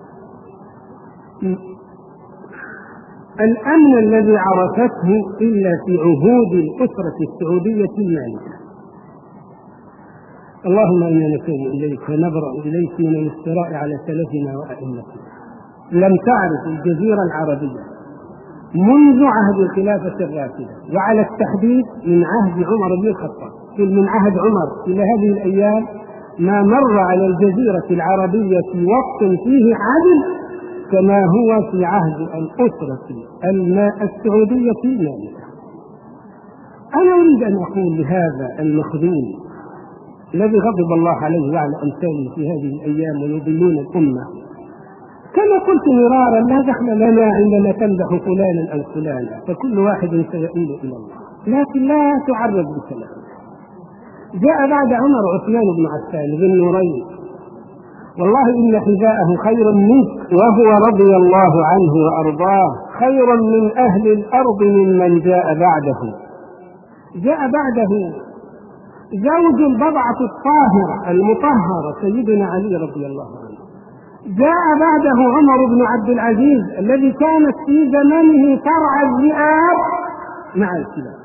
الأمن الذي عرفته إلا في عهود الأسرة السعودية المالكة. اللهم إنا نتوب إليك ونبرأ إليك من الافتراء على سلفنا وأئمتنا. لم تعرف الجزيرة العربية منذ عهد الخلافة الراشدة، وعلى التحديد من عهد عمر بن الخطاب، من عهد عمر إلى هذه الأيام ما مر على الجزيرة العربية في وقت فيه عدل كما هو في عهد الأسرة السعودية المالكة. أنا أريد أن أقول لهذا المخذول الذي غضب الله عليه وعلى أمثاله في هذه الأيام ويضلون الأمة، كما قلت مرارا: لا دخل لنا عندما تمدح فلانا أو فلانا، فكل واحد سيئول إلى الله، لكن لا تعرض بكلام. جاء بعد عمر عثمان بن عفان ذي النورين: والله إن حذاءه خير منك، وهو رضي الله عنه وأرضاه خير من أهل الأرض ممن جاء بعده. جاء بعده زوج البضعة الطاهرة المطهرة سيدنا علي رضي الله عنه. جاء بعده عمر بن عبد العزيز الذي كانت في زمنه ترعى الذئاب مع الكلاب،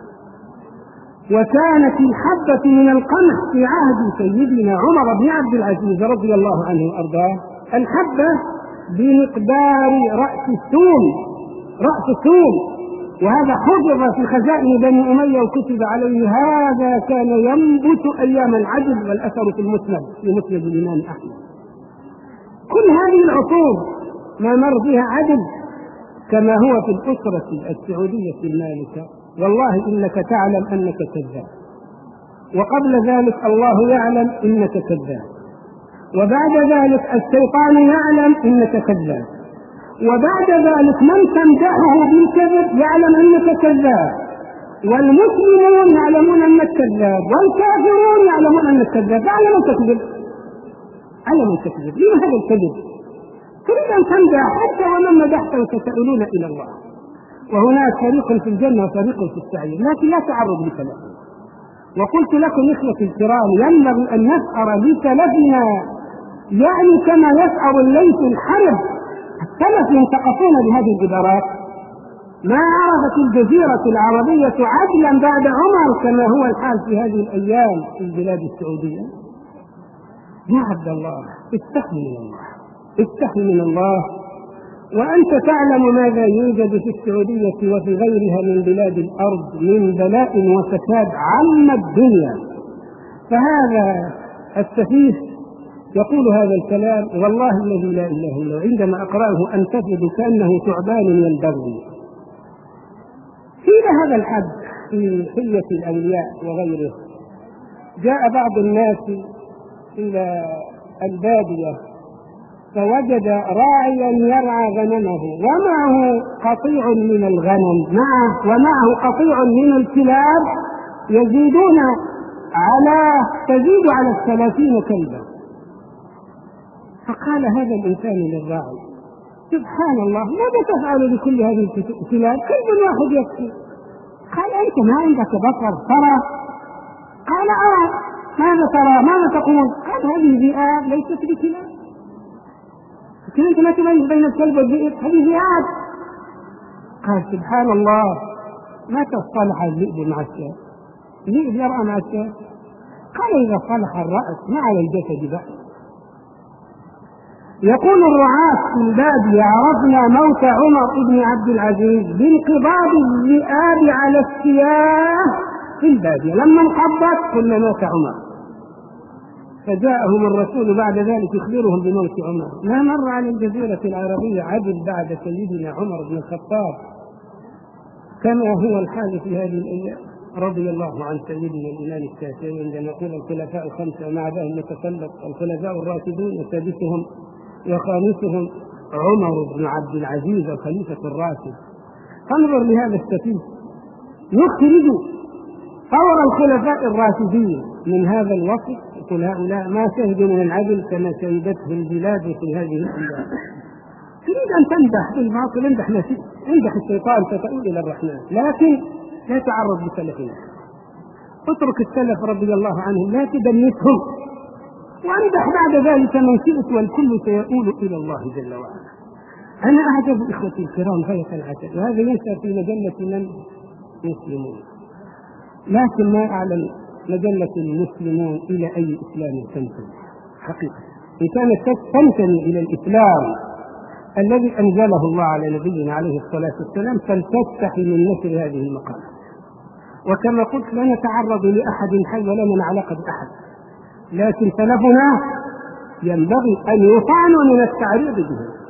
وكانت الحبة من القمح في عهد سيدنا عمر بن عبد العزيز رضي الله عنه وأرضاه الحبة بمقدار رأس الثوم، رأس الثوم، وهذا حفظ في خزائن بني أمية وكتب عليه. هذا كان ينبت أيام العدل، والأثر في المسند في مسند الإمام أحمد. كل هذه العصور ما مر بها عدل كما هو في الأسرة السعودية المالكة. والله إنك تعلم أنك كذاب، وقبل ذلك الله يعلم إنك كذاب، وبعد ذلك الشيطان يعلم إنك كذاب، وبعد ذلك من تمدحه بالكذب يعلم أنك كذاب، والمسلمون يعلمون أنك كذاب، والكافرون يعلمون أنك كذاب. على من تكذب؟ على من تكذب؟ لما هذا الكذب؟ تريد أن تمدح حتى ومن مدحته ستؤولون إلى الله، وهناك فريق في الجنة وفريق في السعير، لكن لا تعرض لسلفنا. وقلت لكم إخوتي الكرام: ينبغي أن نسأر لسلفنا، يعني كما يسأر الليث الحرب. السلف ينتقصون بهذه العبارات. ما عرفت الجزيرة العربية عدلا بعد عمر كما هو الحال في هذه الأيام في البلاد السعودية. يا عبد الله، استحي من الله، استحي من الله، وأنت تعلم ماذا يوجد في السعودية وفي غيرها من بلاد الأرض من بلاء وفساد عم الدنيا. فهذا السفيه يقول هذا الكلام والله الذي لا إله إلا هو عندما أقرأه أنتفض كأنه ثعبان ينبغي. إلى هذا الحد في حلية الأولياء وغيره جاء بعض الناس إلى البادية فوجد راعيا يرعى غنمه ومعه قطيع من الغنم معه ومعه قطيع من الكلاب يزيدون على تزيد على الثلاثين كلبا. فقال هذا الإنسان للراعي: سبحان الله، ماذا تفعل بكل هذه الكلاب؟ كلب واحد يكفي. قال: أنت ما عندك بصر ترى؟ قال: أرى. ماذا ترى؟ ماذا تقول؟ قال: هذه ذئاب ليست بكلاب. لكن أنت ما تميز بين الكلب والذئب، هذه ذئاب. قال: سبحان الله، متى صلح الذئب مع الشاة؟ الذئب يرعى مع الشاة. قال: إذا صلح الرأس ما على الجسد بأس. يقول الرعاة في البادية: عرفنا موت عمر بن عبد العزيز بانقباض الذئاب على السياح في البادية، لما انقبضت قلنا مات عمر. فجاءهم الرسول بعد ذلك يخبرهم بموت عمر. ما مر على الجزيرة العربية عدل بعد سيدنا عمر بن الخطاب كما هو الحال في هذه الأيام. رضي الله عن سيدنا الإمام الشافعي عندما يقول الخلفاء الخمسة ومع ذلك نتسلط الخلفاء الراشدون وسادسهم وخامسهم عمر بن عبد العزيز الخليفة الراشد. انظر لهذا السفيه يخرج فور الخلفاء الراشدين من هذا الوصف. يقول: هؤلاء ما شهدوا من العدل كما شهدته البلاد في هذه الأيام. تريد أن تمدح بالباطل، امدح نفسك، امدح الشيطان فتؤول إلى الرحمن، لكن لا تعرض لسلفهم. اترك السلف رضي الله عنهم، لا تدنسهم، وامدح بعد ذلك من شئت، والكل سيؤول إلى الله جل وعلا. أنا أعجب إخوتي الكرام غاية العجب، وهذا ينشر في مجلة من مسلمون، لكن ما أعلم مجلة المسلمون إلى أي إسلام تنتمي حقيقة. إن كانت تنتمي إلى الإسلام الذي أنزله الله على نبينا عليه الصلاة والسلام فلتستحي من نشر هذه المقالة. وكما قلت لا نتعرض لأحد حي ولا من علاقة بأحد، لكن سلفنا ينبغي أن يطعنوا من التعريض به.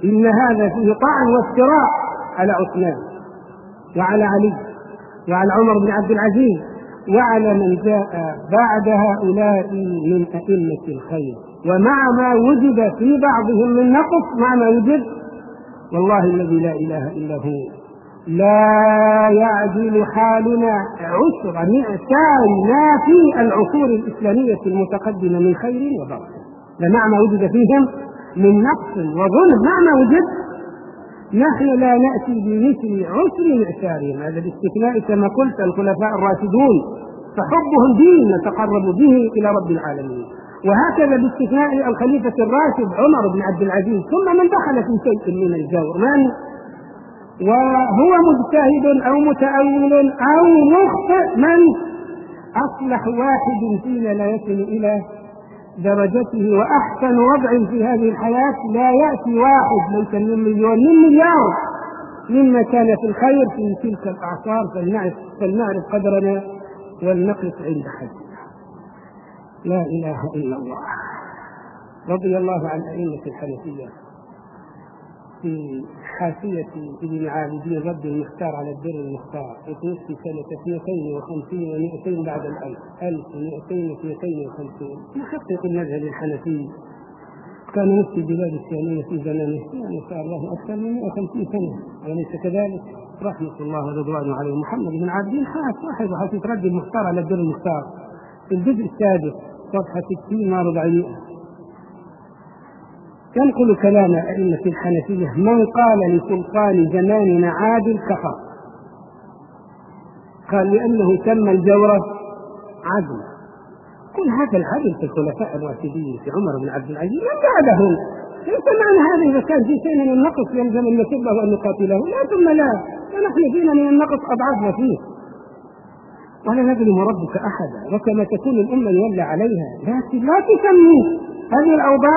إن هذا فيه طعن وافتراء على عثمان وعلى علي وعلى عمر بن عبد العزيز وعلى من جاء بعد هؤلاء من أئمة الخير. ومع ما وجد في بعضهم من نقص، مع ما وجد، والله الذي لا إله إلا هو لا يعدل حالنا عشر مئتان ما في العصور الإسلامية المتقدمة من خير وبركة. مع ما وجد فيهم من نقص وظلم، مع ما وجد، نحن لا نأتي بمثل عشر مئتارهم. هذا باستثناء كما قلت الخلفاء الراشدون، فحبهم دين نتقرب به إلى رب العالمين. وهكذا باستثناء الخليفة الراشد عمر بن عبد العزيز، ثم من دخل في شيء من الجور من وهو مجتهد أو متأول أو مخطئ، من أصلح واحد فينا لا يصل إلى درجته وأحسن وضع في هذه الحياة لا يأتي واحد ليس من مليون من مليار مما كان في الخير في تلك الأعصار. فلنعرف, فلنعرف قدرنا ولنقف عند حدنا. لا إله إلا الله. رضي الله عن أئمة الحنفية في حاشية ابن عابدين رد المختار على الدر المختار، وتوفي سنة اثنتين وخمسين ومئتين بعد الألف، ألف ومئتين واثنتين وخمسين، محقق المذهب الحنفي، كان مفتي بلاد الشامية في زمانه، يعني صار له أكثر من مئة وخمسين سنة، أليس كذلك؟ رحمة الله ورضوانه عليه. محمد بن عابدين حاس واحد وحاسة رد المختار على الدر المختار في الجزء السادس صفحة ستين وأربعمائة، ينقل كلام أئمة الحنفية: من قال لسلطان زماننا عادل كفر. قال لأنه تم الجورة عدل. كل هذا العدل في الخلفاء الراشدين في عمر بن عبد العزيز من بعدهم. ليس معنى هذا إذا كان في شيء من النقص يلزم أن نسبه وأن نقاتله، لا ثم لا، فنحن فينا من النقص أضعافنا فيه، ولا نظلم ربك أحدا، وكما تكون الأمة يولى عليها. لكن لا تسمي هذه الأوضاع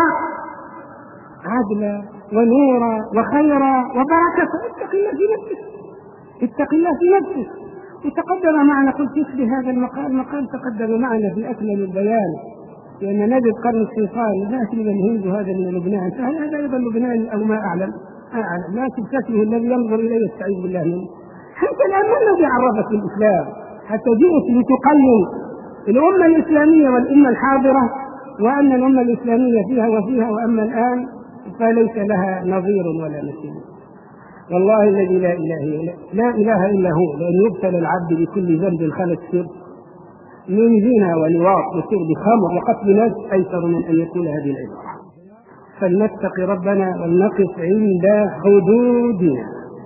عدلا ونورا وخيرا وبركة. اتق الله في نفسك، اتق الله في نفسك. وتقدم معنا، قلت في هذا المقال مقال تقدم معنا في أكمل البيان، لأن نجد قرن الشيطان لا تريد الهند هذا من لبنان، فهل هذا أيضا لبنان أو ما أعلم أعلم لكن شكله الذي ينظر إليه يستعيذ بالله منه. حتى الآن ما الذي عرفك الإسلام حتى جئت لتقلل الأمة الإسلامية والأمة الحاضرة، وأن الأمة الإسلامية فيها وفيها، وأما الآن فليس لها نظير ولا مثيل. والله الذي لا إله إلا لا إله إلا هو، لأن يبتلى العبد بكل ذنب خلت شرك من زنا ولواط وشرب خمر وقتل نفس أيسر من أن يقول هذه العبارة. فلنتق ربنا ولنقف عند حدودنا.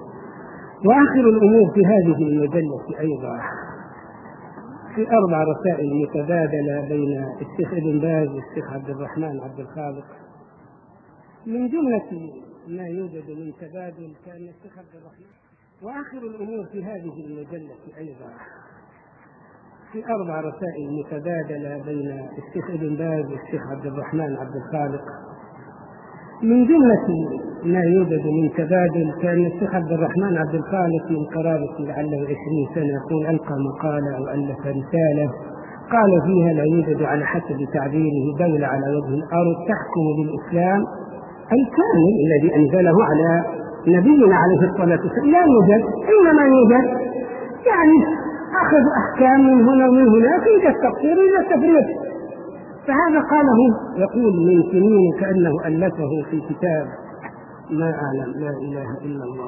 وآخر الأمور في هذه المجلة أيضا في أربع رسائل متبادلة بين الشيخ ابن باز والشيخ عبد الرحمن عبد الخالق. من جملة ما يوجد من تبادل كان الشيخ عبد الرحمن. وآخر الأمور في هذه المجلة أيضا في أربع رسائل متبادلة بين الشيخ ابن باز والشيخ عبد الرحمن عبد الخالق. من جملة ما يوجد من تبادل كان الشيخ عبد الرحمن عبد الخالق من قرابة لعله عشرين سنة يقول ألقى مقالة أو ألف رسالة قال فيها: لا يوجد على حسب تعبيره دولة على وجه الأرض تحكم بالإسلام الكامل الذي أنزله على نبينا عليه الصلاة والسلام. لا يوجد، إنما يوجد يعني أخذ أحكام من هنا ومن هناك، إذا التقصير إذا التفريط. فهذا قاله يقول من سنين كأنه ألفه في كتاب ما أعلم، لا إله إلا الله،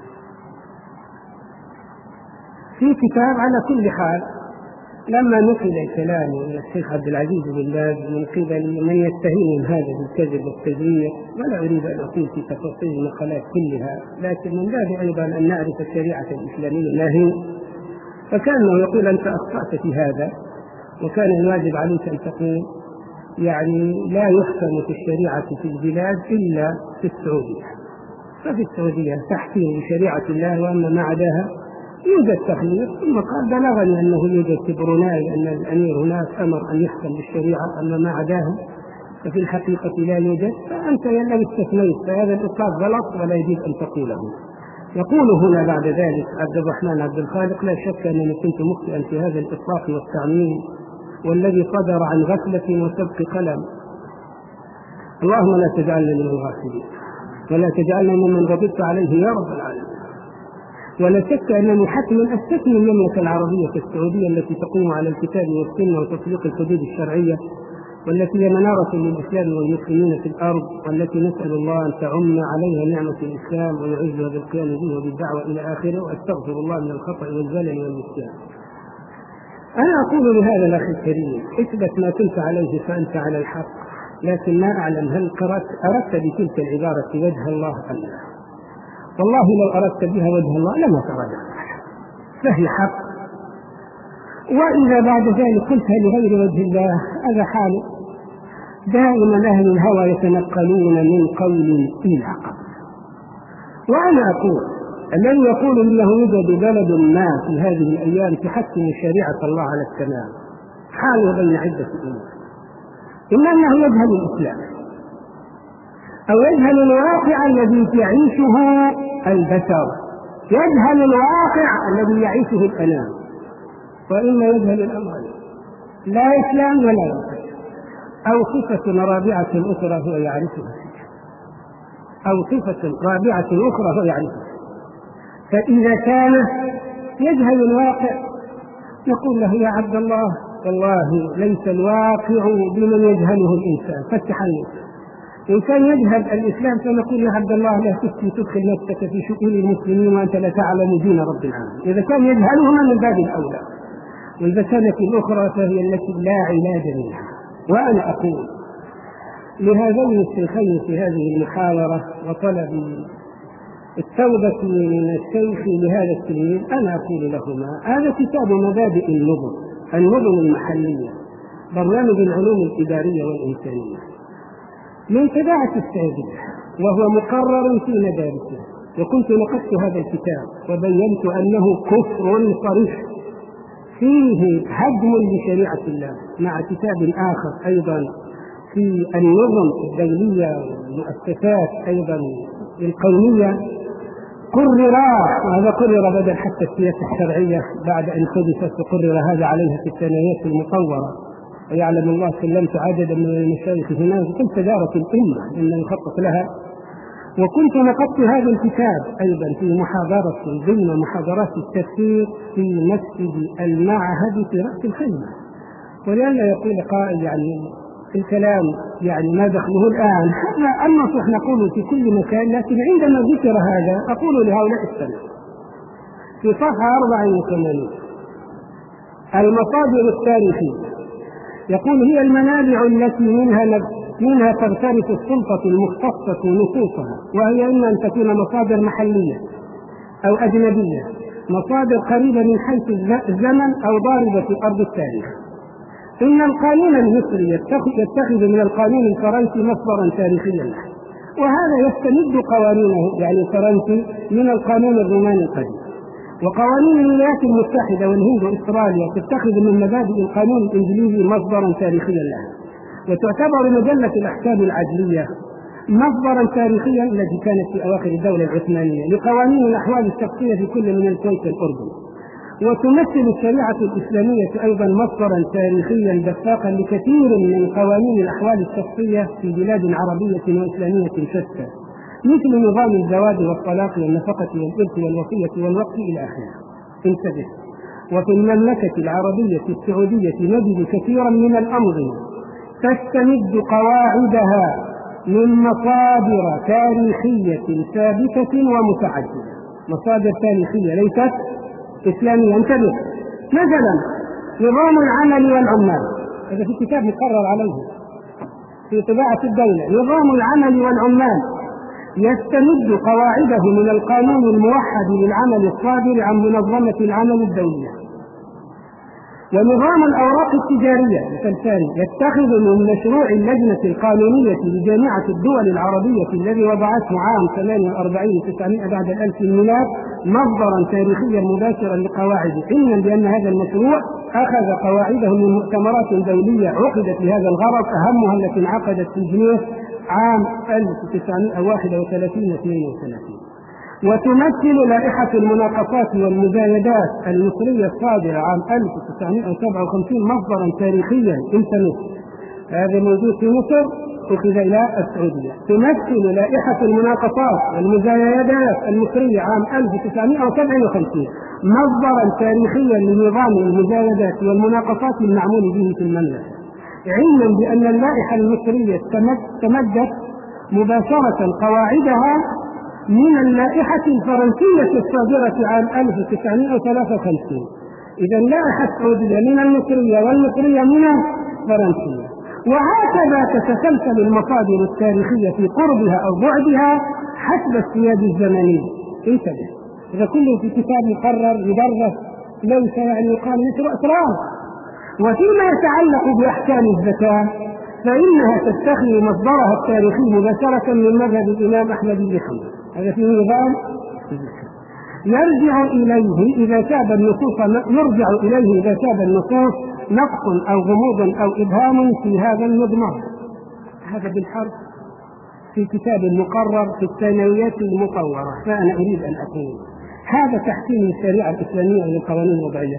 في كتاب. على كل حال لما نقل الكلام من الشيخ عبد العزيز بن باز من قبل من يتهم هذا بالكذب والتزوير، ولا أريد أن أقول في تفاصيل المقالات كلها، لكن من باب أيضا أن نعرف الشريعة الإسلامية ما هي، فكانه يقول: أنت أخطأت في هذا، وكان الواجب عليك أن تقول يعني لا يحكم في الشريعة في البلاد إلا في السعودية، ففي السعودية تحكيم شريعة الله، وأما ما عداها يوجد تخليط. ثم قال: بلغني أنه يوجد في بروناي أن الأمير هناك أمر أن يحكم بالشريعة، أما ما عداها ففي الحقيقة لا يوجد، فأنت يلي استثنيت، فهذا الإطلاق غلط ولا يجب أن تقوله. يقول هنا بعد ذلك عبد الرحمن عبد الخالق: لا شك أنني كنت مخطئا في هذا الإطلاق والتعميم، والذي صدر عن غفلة وسبق قلم، اللهم لا تجعلنا من الغافلين. ولا تجعلنا ممن غضبت عليه يا رب العالمين. ولا شك أنني حتما أستثني المملكة العربية السعودية التي تقوم على الكتاب والسنة وتطبيق الحدود الشرعية، والتي هي منارة للإسلام والمسلمين في الأرض، والتي نسأل الله أن تعم عليها نعمة الإسلام ويعزها بالقيام به وبالدعوة إلى آخره، وأستغفر الله من الخطأ والزلل والنسيان. أنا أقول لهذا الأخ الكريم: اثبت ما كنت عليه فأنت على الحق، لكن ما أعلم هل أردت بتلك العبارة وجه الله أم لا؟ والله لو أردت بها وجه الله لما تراجع، فهي حق. وإذا بعد ذلك قلتها لغير وجه الله هذا حال. دائما أهل الهوى يتنقلون من قول إلى قول. وأنا أقول الذي يقول أنه يوجد بلد ما في هذه الأيام تحكم شريعة الله على التمام حاله بين عدة أمور: إما أنه يجهل الإسلام، أو يجهل الواقع الذي يعيشه البشر، يجهل الواقع الذي يعيشه الأنام، وإما يجهل الأمر لا إسلام ولا واقع، أو صفة رابعة أخرى هو يعرفها، أو صفة رابعة أخرى هو يعرفها. فإذا كان يجهل الواقع نقول له: يا عبد الله، والله ليس الواقع بمن يجهله الإنسان، فتح النفس. إن كان يجهل الإسلام فنقول: يا عبد الله لا تفتي تدخل نفسك في شؤون المسلمين وأنت لا تعلم دين رب العالمين. إذا كان يجهلهما من باب الأولى. والبسنة الأخرى فهي التي لا علاج منها. وأنا أقول لهذين الشيخين في هذه المحاورة وطلب التوبة من الشيخ لهذا التلميذ، أنا أقول لهما: هذا كتاب مبادئ النظم النظم المحلية، برنامج العلوم الإدارية والإنسانية من تبعة السعودية، وهو مقرر في مدارسه. وكنت نقدت هذا الكتاب وبينت أنه كفر صريح فيه هدم لشريعة الله، مع كتاب آخر أيضا في النظم الدولية والمؤسسات أيضا القومية قرر، وهذا قرر بدل حتى السياسة الشرعية بعد أن حدثت، وقرر هذا عليها في الثانويات المطورة. ويعلم الله سلمت عددا من المشايخ هناك كنت دارة الأمة إنه يخطط لها. وكنت نقدت هذا الكتاب أيضا في محاضرة ضمن محاضرات التفسير في مسجد المعهد في رأس الخيمة. ولأن يقول قائل يعني الكلام يعني ما دخله الآن، هذا النصح نقول في كل مكان، لكن عندما ذكر هذا أقول لهؤلاء السنة في صفحة أربعة وثمانين: المصادر التاريخية يقول هي المنابع التي منها منها تغترف السلطة المختصة نصوصها، وهي إما أن تكون مصادر محلية أو أجنبية، مصادر قريبة من حيث الزمن أو ضاربة في أرض التاريخ. إن القانون المصري يتخذ من القانون الفرنسي مصدرا تاريخيا له، وهذا يستمد قوانينه يعني الفرنسي من القانون الروماني القديم. وقوانين الولايات المتحدة والهند وإستراليا تتخذ من مبادئ القانون الإنجليزي مصدرا تاريخيا لها، وتعتبر مجلة الأحكام العدلية مصدرا تاريخيا التي كانت في أواخر الدولة العثمانية لقوانين الأحوال الشخصية في كل من الكويت والأردن. وتمثل الشريعة الإسلامية أيضا مصدرا تاريخيا دفاقا لكثير من قوانين الأحوال الشخصية في بلاد عربية وإسلامية شتى، مثل نظام الزواج والطلاق والنفقة والإرث والوصية والوقف إلى آخره. انتبه: وفي المملكة العربية السعودية نجد كثيرا من الأنظمة تستمد قواعدها من مصادر تاريخية ثابتة ومتعددة، مصادر تاريخية ليست إسلامية. انتبه: مثلا نظام العمل والعمال، هذا في كتاب مقرر عليه في طباعة الدولة. نظام العمل والعمال يستمد قواعده من القانون الموحد للعمل الصادر عن منظمة العمل الدولية. ونظام الأوراق التجارية مثالثاني يتخذ من مشروع اللجنة القانونية لجامعة الدول العربية الذي وضعته عام ثمانية وأربعين وتسعمائة بعد الألف الميلاد مصدرا تاريخيا مباشرا لقواعده، علما بأن هذا المشروع أخذ قواعده من مؤتمرات دولية عقدت لهذا الغرض، أهمها التي انعقدت في جنيف عام ألف وتسعمائة وواحد وثلاثين واثنين وثلاثين. وتمثل لائحة المناقصات والمزايدات المصرية الصادرة عام ألف وتسعمائة وسبعة وخمسين مصدرا تاريخيا. انتبه: هذا موجود في مصر أخذ إلى السعودية. تمثل لائحة المناقصات والمزايدات المصرية عام ألف وتسعمائة وسبعة وخمسين مصدرا تاريخيا لنظام المزايدات والمناقصات المعمول به في المملكة، علما بأن اللائحة المصرية تمدت مباشرة قواعدها من اللائحة الفرنسية الصادرة عام ألف وتسعمائة وثلاثة وخمسين. إذا اللائحة السعودية من المصرية والمصرية من الفرنسية، وهكذا تتسلسل المصادر التاريخية في قربها أو بعدها حسب السياج الزمني. انتبه، إذا كله في كتاب مقرر يدرس ليس يعني يقال مثل أسرار. وفيما يتعلق بأحكام الزكاة فإنها تتخذ مصدرها التاريخي مباشرة من مذهب الإمام أحمد بن حنبل، هذا في نظام يرجع إليه إذا شاب النصوص يرجع إليه إذا شاب النصوص نقص أو غموض أو إبهام في هذا المضمار. هذا بالحرف في كتاب مقرر في الثانويات المطورة. فأنا أريد أن أقول هذا تحكيم الشريعة الإسلامية للقوانين الوضعية.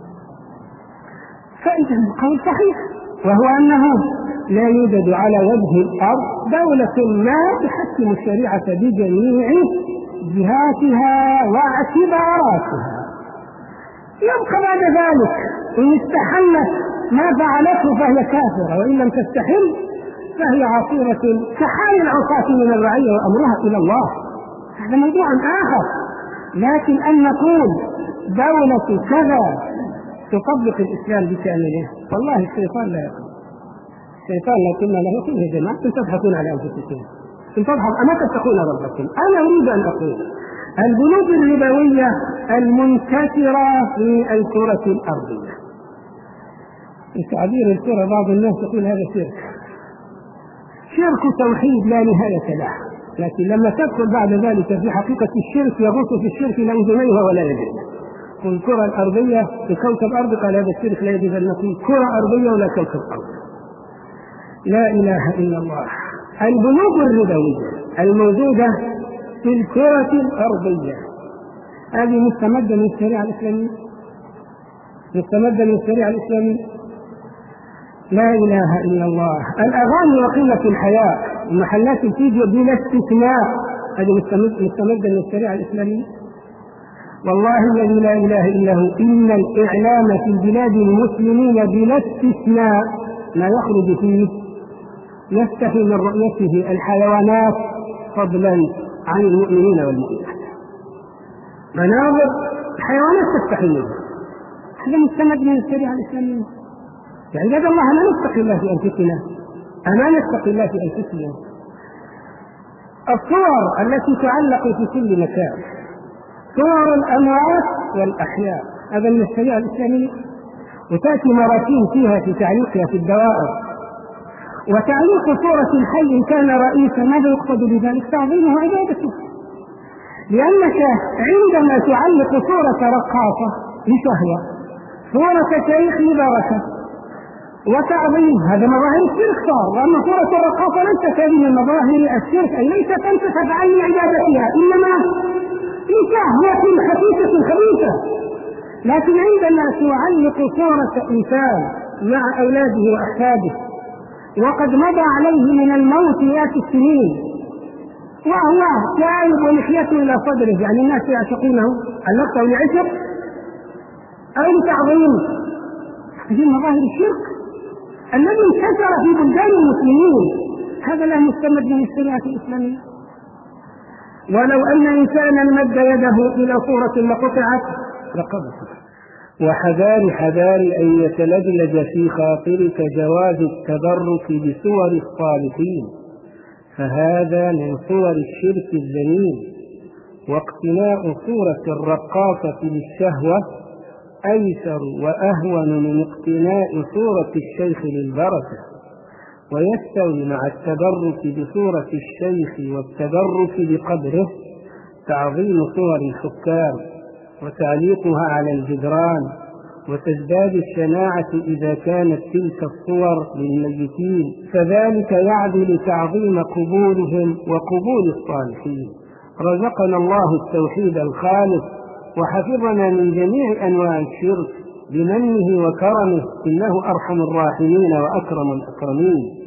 فإذا القول صحيح، وهو أنه لا يوجد على وجه الأرض دولة ما تحكم الشريعة بجميع جهاتها واعتباراتها. يبقى بعد ذلك إن استحلت ما فعلته فهي كافرة، وإن لم تستحل فهي عصيرة كحال العصاة من الرعية وأمرها إلى الله. هذا موضوع آخر. لكن أن نقول دولة كذا تطبق الإسلام بكامله، والله الشيطان لا يقول. الشيطان لا كلمة له فيه جماعة تضحكون على أنفسكم، تضحك أما تتقون ربكم. أنا أريد أن أقول البنوك الربوية المنتشرة في الكرة الأرضية، تعبير الكرة بعض الناس يقول هذا شرك، شرك توحيد لا نهاية له، لكن لما تدخل بعد ذلك في حقيقة الشرك يغوص في الشرك لا يجمعها ولا يجب. الكرة الأرضية بكوكب أرض، قال هذا الشرك لا يجب أن نكون كرة أرضية ولا كوكب أرض. لا إله إلا الله. البنوك الربوية الموجودة في الكرة الأرضية هذه مستمدة من الشريعة الإسلامية، مستمدة من الشريعة الإسلامية. لا إله إلا الله. الأغاني وقلة الحياة، محلات الفيديو بلا استثناء، هذه مستمدة من الشريعة الإسلامية. والله الذي لا إله إلا هو إن الإعلام في بلاد المسلمين بلا استثناء لا يخرج فيه يستحي من رؤيته الحيوانات فضلا عن المؤمنين والمؤمنات. مناظر الحيوانات تستحي منها، هذا مستمد من الشريعة الإسلامية. يا عباد الله ألا نتقي الله في أنفسنا، ألا نتقي الله في أنفسنا. الصور التي تعلق في كل مكان، صور الأموات والأحياء، هذا من الشريعة الإسلامية، وتأتي مراسيم فيها في تعليقها في الدوائر. وتعليق صورة الحي إن كان رئيسا ماذا يقصد بذلك؟ تعظيمه وعبادته. لأنك عندما تعلق صورة رقاصة لشهوة، صورة شيخ لبركة وتعظيم، هذا مظاهر الشرك صار. وأما صورة الرقاصة ليست هذه من مظاهر الشرك، أي ليست أنت تفعل عبادتها، إنما شهوة خفيفة خبيثة. لكن عندما تعلق صورة إنسان مع أولاده وأحفاده وقد مضى عليه من الموت مئات السنين وهو شايب ولحيته إلى صدره، يعني الناس يعشقونه، علقته لعشق أو لتعظيم، هذه مظاهر الشرك الذي انتشر في بلدان المسلمين. هذا لا مستمد من الشريعة الإسلامية. ولو أن إنسانا مد يده إلى صورة لقطعت رقبته. وحذار حذار أن يتلجلج في خاطرك جواز التبرك بصور الصالحين، فهذا من صور الشرك الذميم. واقتناء صورة الرقاصة للشهوة أيسر وأهون من اقتناء صورة الشيخ للبركة. ويستوي مع التبرك بصورة الشيخ والتبرك بقبره تعظيم صور الحكام وتعليقها على الجدران، وتزداد الشناعة إذا كانت تلك الصور للميتين، فذلك يعدل تعظيم قبورهم وقبور الصالحين. رزقنا الله التوحيد الخالص وحفظنا من جميع أنواع الشرك بمنه وكرمه، إنه أرحم الراحمين وأكرم الأكرمين.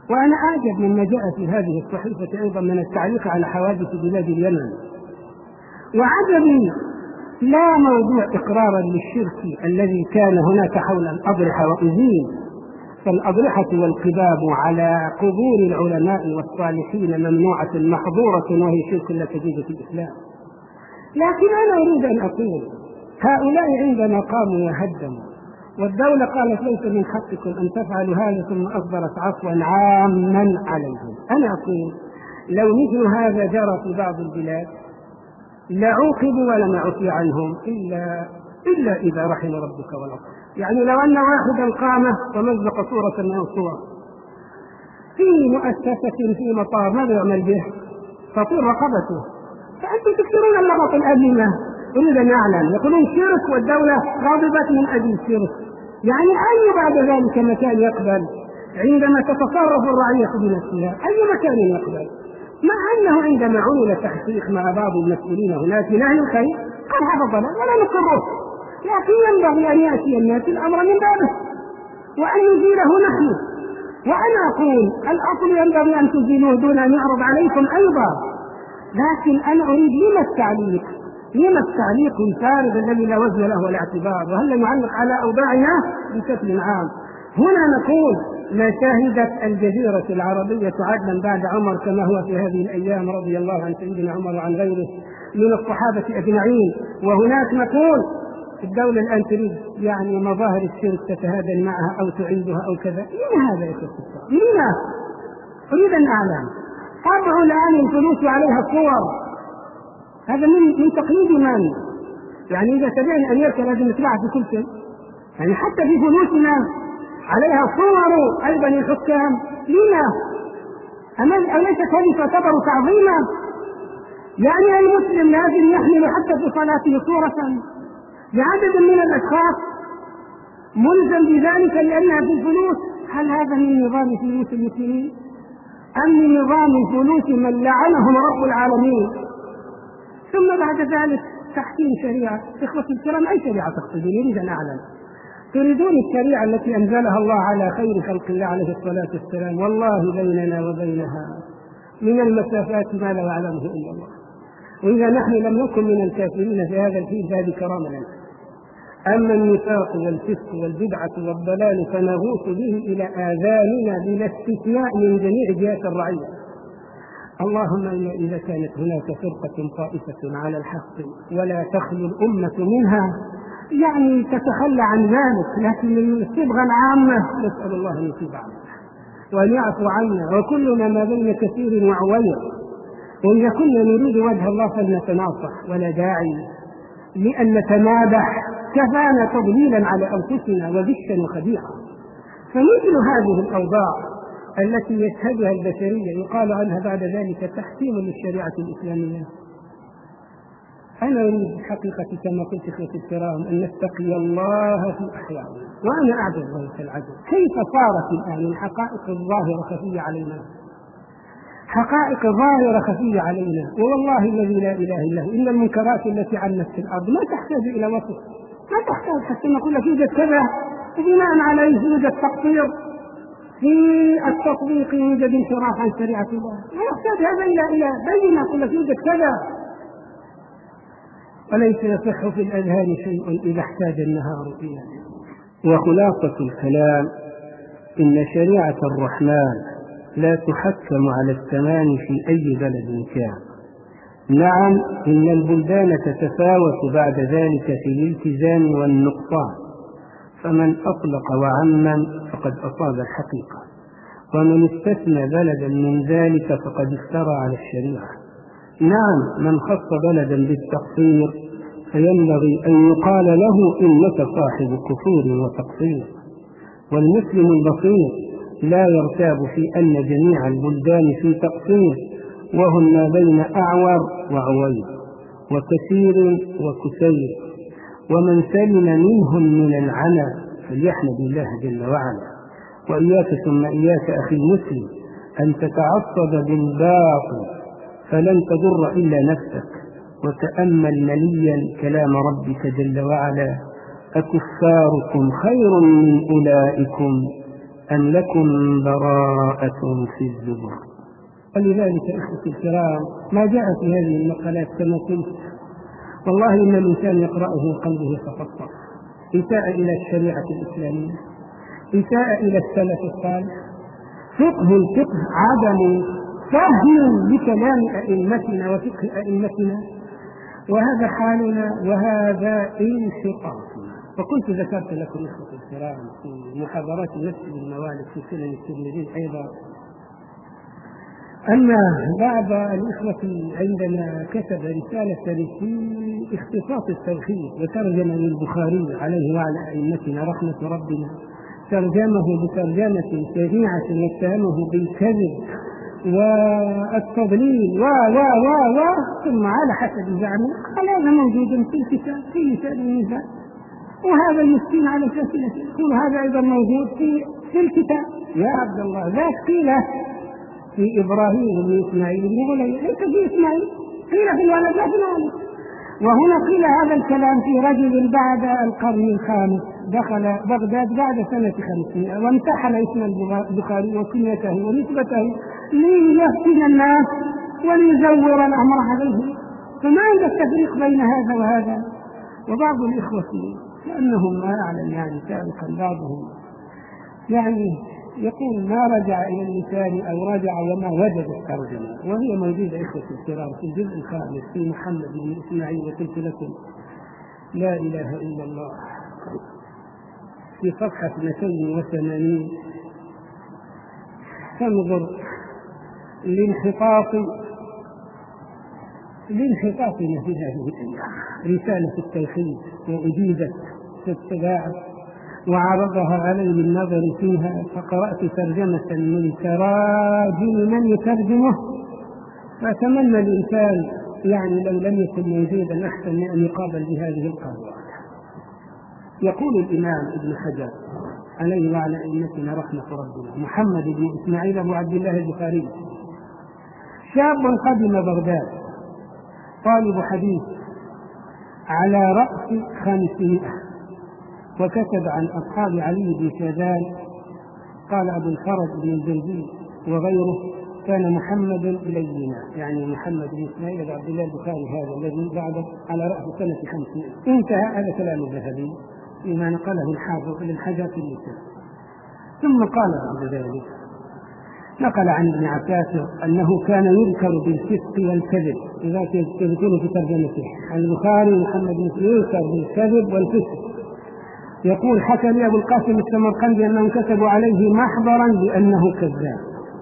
وأنا أعجب مما جاء في هذه الصحيفة أيضا من التعليق على حوادث بلاد اليمن، وعجبي لا موضوع إقرارا للشرك الذي كان هناك حول الأضرحة وأزيل، فالأضرحة والقباب على قبور العلماء والصالحين ممنوعة محظورة وهي شرك لا تجوز في الإسلام. لكن أنا أريد أن أقول هؤلاء عندما قاموا وهدموا والدولة قالت ليس من حقكم أن تفعلوا هذا ثم أصدرت عفوا عاما عليهم، أنا أقول لو مثل هذا جرى في بعض البلاد لعوقبوا ولم يعفي عنهم إلا إلا إذا رحم ربك ولطف. يعني لو أن واحدا قام ومزق صورة من الصور في مؤسسة في مطار ماذا يعمل به؟ تطير رقبته. فأنتم تكثرون اللغط الأليمة. أريد أن أعلم يقولون شرك والدولة غضبت من أجل الشرك، يعني أي بعد ذلك مكان يقبل عندما تتصرف الرعية بنفسها؟ أي مكان يقبل؟ مع أنه عندما عمل تحقيق مع بعض المسؤولين هناك نهي الخير قال هذا ضلال ولا نقره، لكن ينبغي أن يأتي الناس الأمر من بابه وأن نزيله نحن. وأنا أقول الأصل ينبغي أن تزيلوه دون أن يعرض عليكم أيضا، لكن أنا أريد لما التعليق لما التعليق الفارغ الذي لا وزن له ولا اعتبار، وهل نعلق على أوضاعنا بشكل عام. هنا نقول ما شهدت الجزيرة العربية عدلا بعد عمر كما هو في هذه الأيام رضي الله عن سيدنا عمر وعن غيره من الصحابة أجمعين. وهناك نقول الدولة الآن تريد يعني مظاهر الشرك تتهادن معها أو تعيدها أو كذا. لما هذا يا شيخ؟ لما؟ أريد أن أعلم. طبعوا الآن الفلوس عليها صور، هذا من من تقييد من؟ يعني إذا تبعني أمريكا لازم نتبعها في كل شيء، يعني حتى في فلوسنا عليها صور أيضا الحكام. لما؟ أليست هذه تعتبر تعظيما؟ يعني المسلم لازم يحمل حتى في صلاته صورة لعدد من الأشخاص ملزم بذلك لأنها في الفلوس. هل هذا من نظام فلوس المسلمين أم من نظام فلوس من لعنهم رب العالمين؟ ثم بعد ذلك تحكيم شريعة. إخوتي الكرام أي شريعة تقصدون؟ يريد أن أعلم. تريدون الشريعة التي أنزلها الله على خير خلق الله عليه الصلاة والسلام؟ والله بيننا وبينها من المسافات ما لا يعلمه إلا الله، وإذا نحن لم نكن من الكافرين في هذا الحين فهذه كرامة لنا. أما النفاق والفسق والبدعة والضلال فنغوص به إلى آذاننا بلا استثناء من جميع جهات الرعية. اللهم إلا إذا كانت هناك فرقة طائفة على الحق ولا تخلو الأمة منها يعني تتخلى عن ذلك، لكن الصبغة العامة نسأل الله أن يتوب علينا وأن يعفو عنا وكلنا ما بين كثير وعوير. وإذا كنا نريد وجه الله فلنتناصح ولا داعي لأن نتمادح، كفانا تضليلا على أنفسنا وغشا وخديعا. فمثل هذه الأوضاع التي يشهدها البشرية يقال عنها بعد ذلك تحكيم للشريعة الإسلامية. أنا أريد حقيقة كما قلت إخوتي الكرام أن نتقي الله في أحياننا، وأنا أعجب ذلك العجب كيف صارت الآن الحقائق الظاهرة خفية علينا، حقائق ظاهرة خفية علينا. والله الذي لا إله إلا هو إن المنكرات التي عنت في الأرض ما تحتاج إلى وصف، ما تحتاج حتى نقول لك يوجد كذا وبناء عليه يوجد تقصير في التطبيق، يوجد انحراف عن شريعة الله، ما يحتاج هذا إلى إلى بينة يقول لك يوجد كذا. وليس يصح في الأذهان شيء إذا احتاج النهار إليه. وخلاصة الكلام إن شريعة الرحمن لا تحكم على الثمان في أي بلد كان. نعم إن البلدان تتفاوت بعد ذلك في الالتزام والنقصان، فمن أطلق وعمم فقد أصاب الحقيقة، ومن استثنى بلدا من ذلك فقد افترى على الشريعة. نعم من خص بلدا بالتقصير فينبغي أن يقال له إنك صاحب كفور وتقصير. والمسلم البصير لا يرتاب في أن جميع البلدان في تقصير، وهم ما بين أعور وعويل وكثير وكثير، ومن سلم منهم من العنى فليحمد الله جل وعلا. وإياك ثم إياك أخي المسلم أن تتعصب بالباطل فلن تضر إلا نفسك، وتأمل مليا كلام ربك جل وعلا: أكفاركم خير من أولئكم أم لكم براءة في الزبر. ولذلك إخوتي الكرام ما جاء في هذه المقالات كما قلت والله إن الإنسان يقرأه وقلبه يتفطر، إساءة إلى الشريعة الإسلامية، إساءة إلى السلف الصالح، فقه الفقه، عدم فهم بكلام أئمتنا وفقه أئمتنا، وهذا حالنا وهذا انشقاقنا. وكنت ذكرت لكم إخوتي الكرام في محاضرات مسجد الموالد في سنن الترمذي أيضا أن بعض الإخوة عندما كتب رسالة في اختصاص التوحيد وترجم للبخاري عليه وعلى أئمتنا رحمة ربنا، ترجمه بترجمة سريعة واتهمه بالكذب والتضليل و و و و ثم على حسب زعمه قال هذا موجود في الكتاب في كتاب النساء، وهذا المسكين على الفاسلة يقول هذا أيضا موجود في في الكتاب. يا عبد الله ذاك قيل في إبراهيم بن إسماعيل بن علي، ليس في إسماعيل، قيل في الولد لا في الولد. وهنا قيل هذا الكلام في رجل بعد القرن الخامس دخل بغداد بعد سنة خمسمائة وامتحن اسم البخاري وكنيته ونسبته ليفتن الناس وليزور الأمر عليه. فما عند التفريق بين هذا وهذا. وبعض الإخوة لأنهم ما أعلم يعني سابقا بعضهم يعني يقول ما رجع إلى اللسان أو رجع وما وجد الترجمة، وهي موجودة إخوة الكرام في الجزء الخامس في محمد بن إسماعيل. وقلت لكم لا إله إلا الله في صفحة اثنتين وثمانين تنظر لانحطاط لانحطاطنا في هذه الأيام رسالة التوحيد وأجيزت في الطباعة وعرضها علي بالنظر فيها، فقرأت ترجمة من تراجم من يترجمه، فأتمنى الإنسان يعني لو لم يكن موجودا أحسن من أن يقابل بهذه القضايا. يقول الإمام ابن حجر عليه وعلى أئمتنا رحمة ربنا محمد بن إسماعيل أبو عبد الله البخاري شاب قدم بغداد طالب حديث على رأس خمسمائة، وكتب عن أصحاب علي بن شاذان. قال أبو الفرج بن الجوزي وغيره كان محمد لينا، يعني محمد بن إسماعيل بن عبد الله البخاري هذا الذي بعده على رأس سنة خمسمائة. انتهى هذا كلام الذهبي فيما نقله الحافظ ابن حجر في اللسان. ثم قال بعد ذلك نقل عن ابن عساكر أنه كان يذكر بالفسق والكذب، إذا تذكرون في ترجمته عن البخاري محمد بن إسماعيل يذكر بالكذب والفسق. يقول حكى لي أبو القاسم السمرقندي أنهم كتبوا عليه محضرا لأنه كذاب.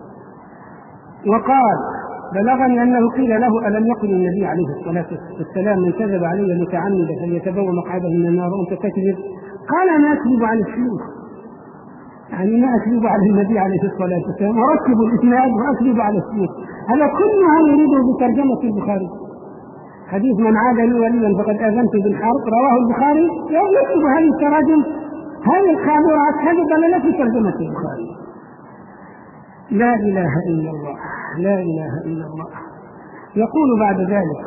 وقال بلغني أنه قيل له ألم يقل النبي عليه الصلاة والسلام من كذب علي متعمدا فليتبوأ مقعده من النار وأنت تكذب؟ قال ما أكذب على الشيوخ، يعني ما أكذب على النبي عليه الصلاة والسلام وركب الإسناد وأكذب على الشيوخ. هذا كلها يريده بترجمة البخاري. حديث من عاد لي وليا فقد آذنت بالحرب رواه البخاري، يكتب هذه التراجم هذه الخابرات هذه ضلالة في ترجمة البخاري. لا إله إلا الله لا إله إلا الله. يقول بعد ذلك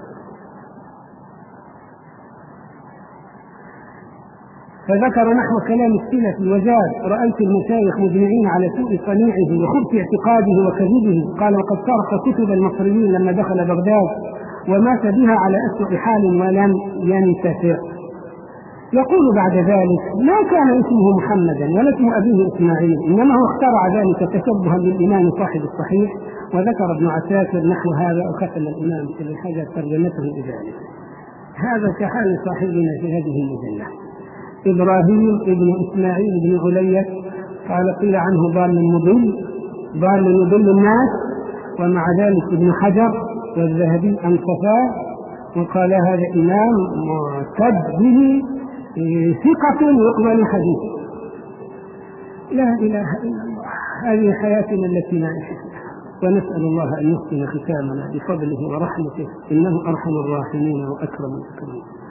فذكر نحو كلام السلف وزاد رأيت المشايخ مجمعين على سوء صنيعه وخبث اعتقاده وكذبه. قال وقد سرق كتب المصريين لما دخل بغداد ومات بها على أسوأ حال ولم ينتفع. يقول بعد ذلك ما كان اسمه محمدا ولا اسم أبيه إسماعيل، إنما هو اخترع ذلك تشبها بالإمام صاحب الصحيح. وذكر ابن عساكر نحو هذا وختم الإمام ابن حجر ترجمته بذلك. هذا كحال صاحبنا في هذه المجلة إبراهيم ابن إسماعيل بن علي، قال قيل عنه ضال مضل ضال يضل الناس، ومع ذلك ابن حجر والذهبي أنصفاه وقال هذا إمام معتد به ثقة يقبل حديث. لا إله إلا الله. هذه حياتنا التي نعيش فيها، ونسأل الله أن يحسن ختامنا بفضله ورحمته إنه أرحم الراحمين وأكرم الأكرمين.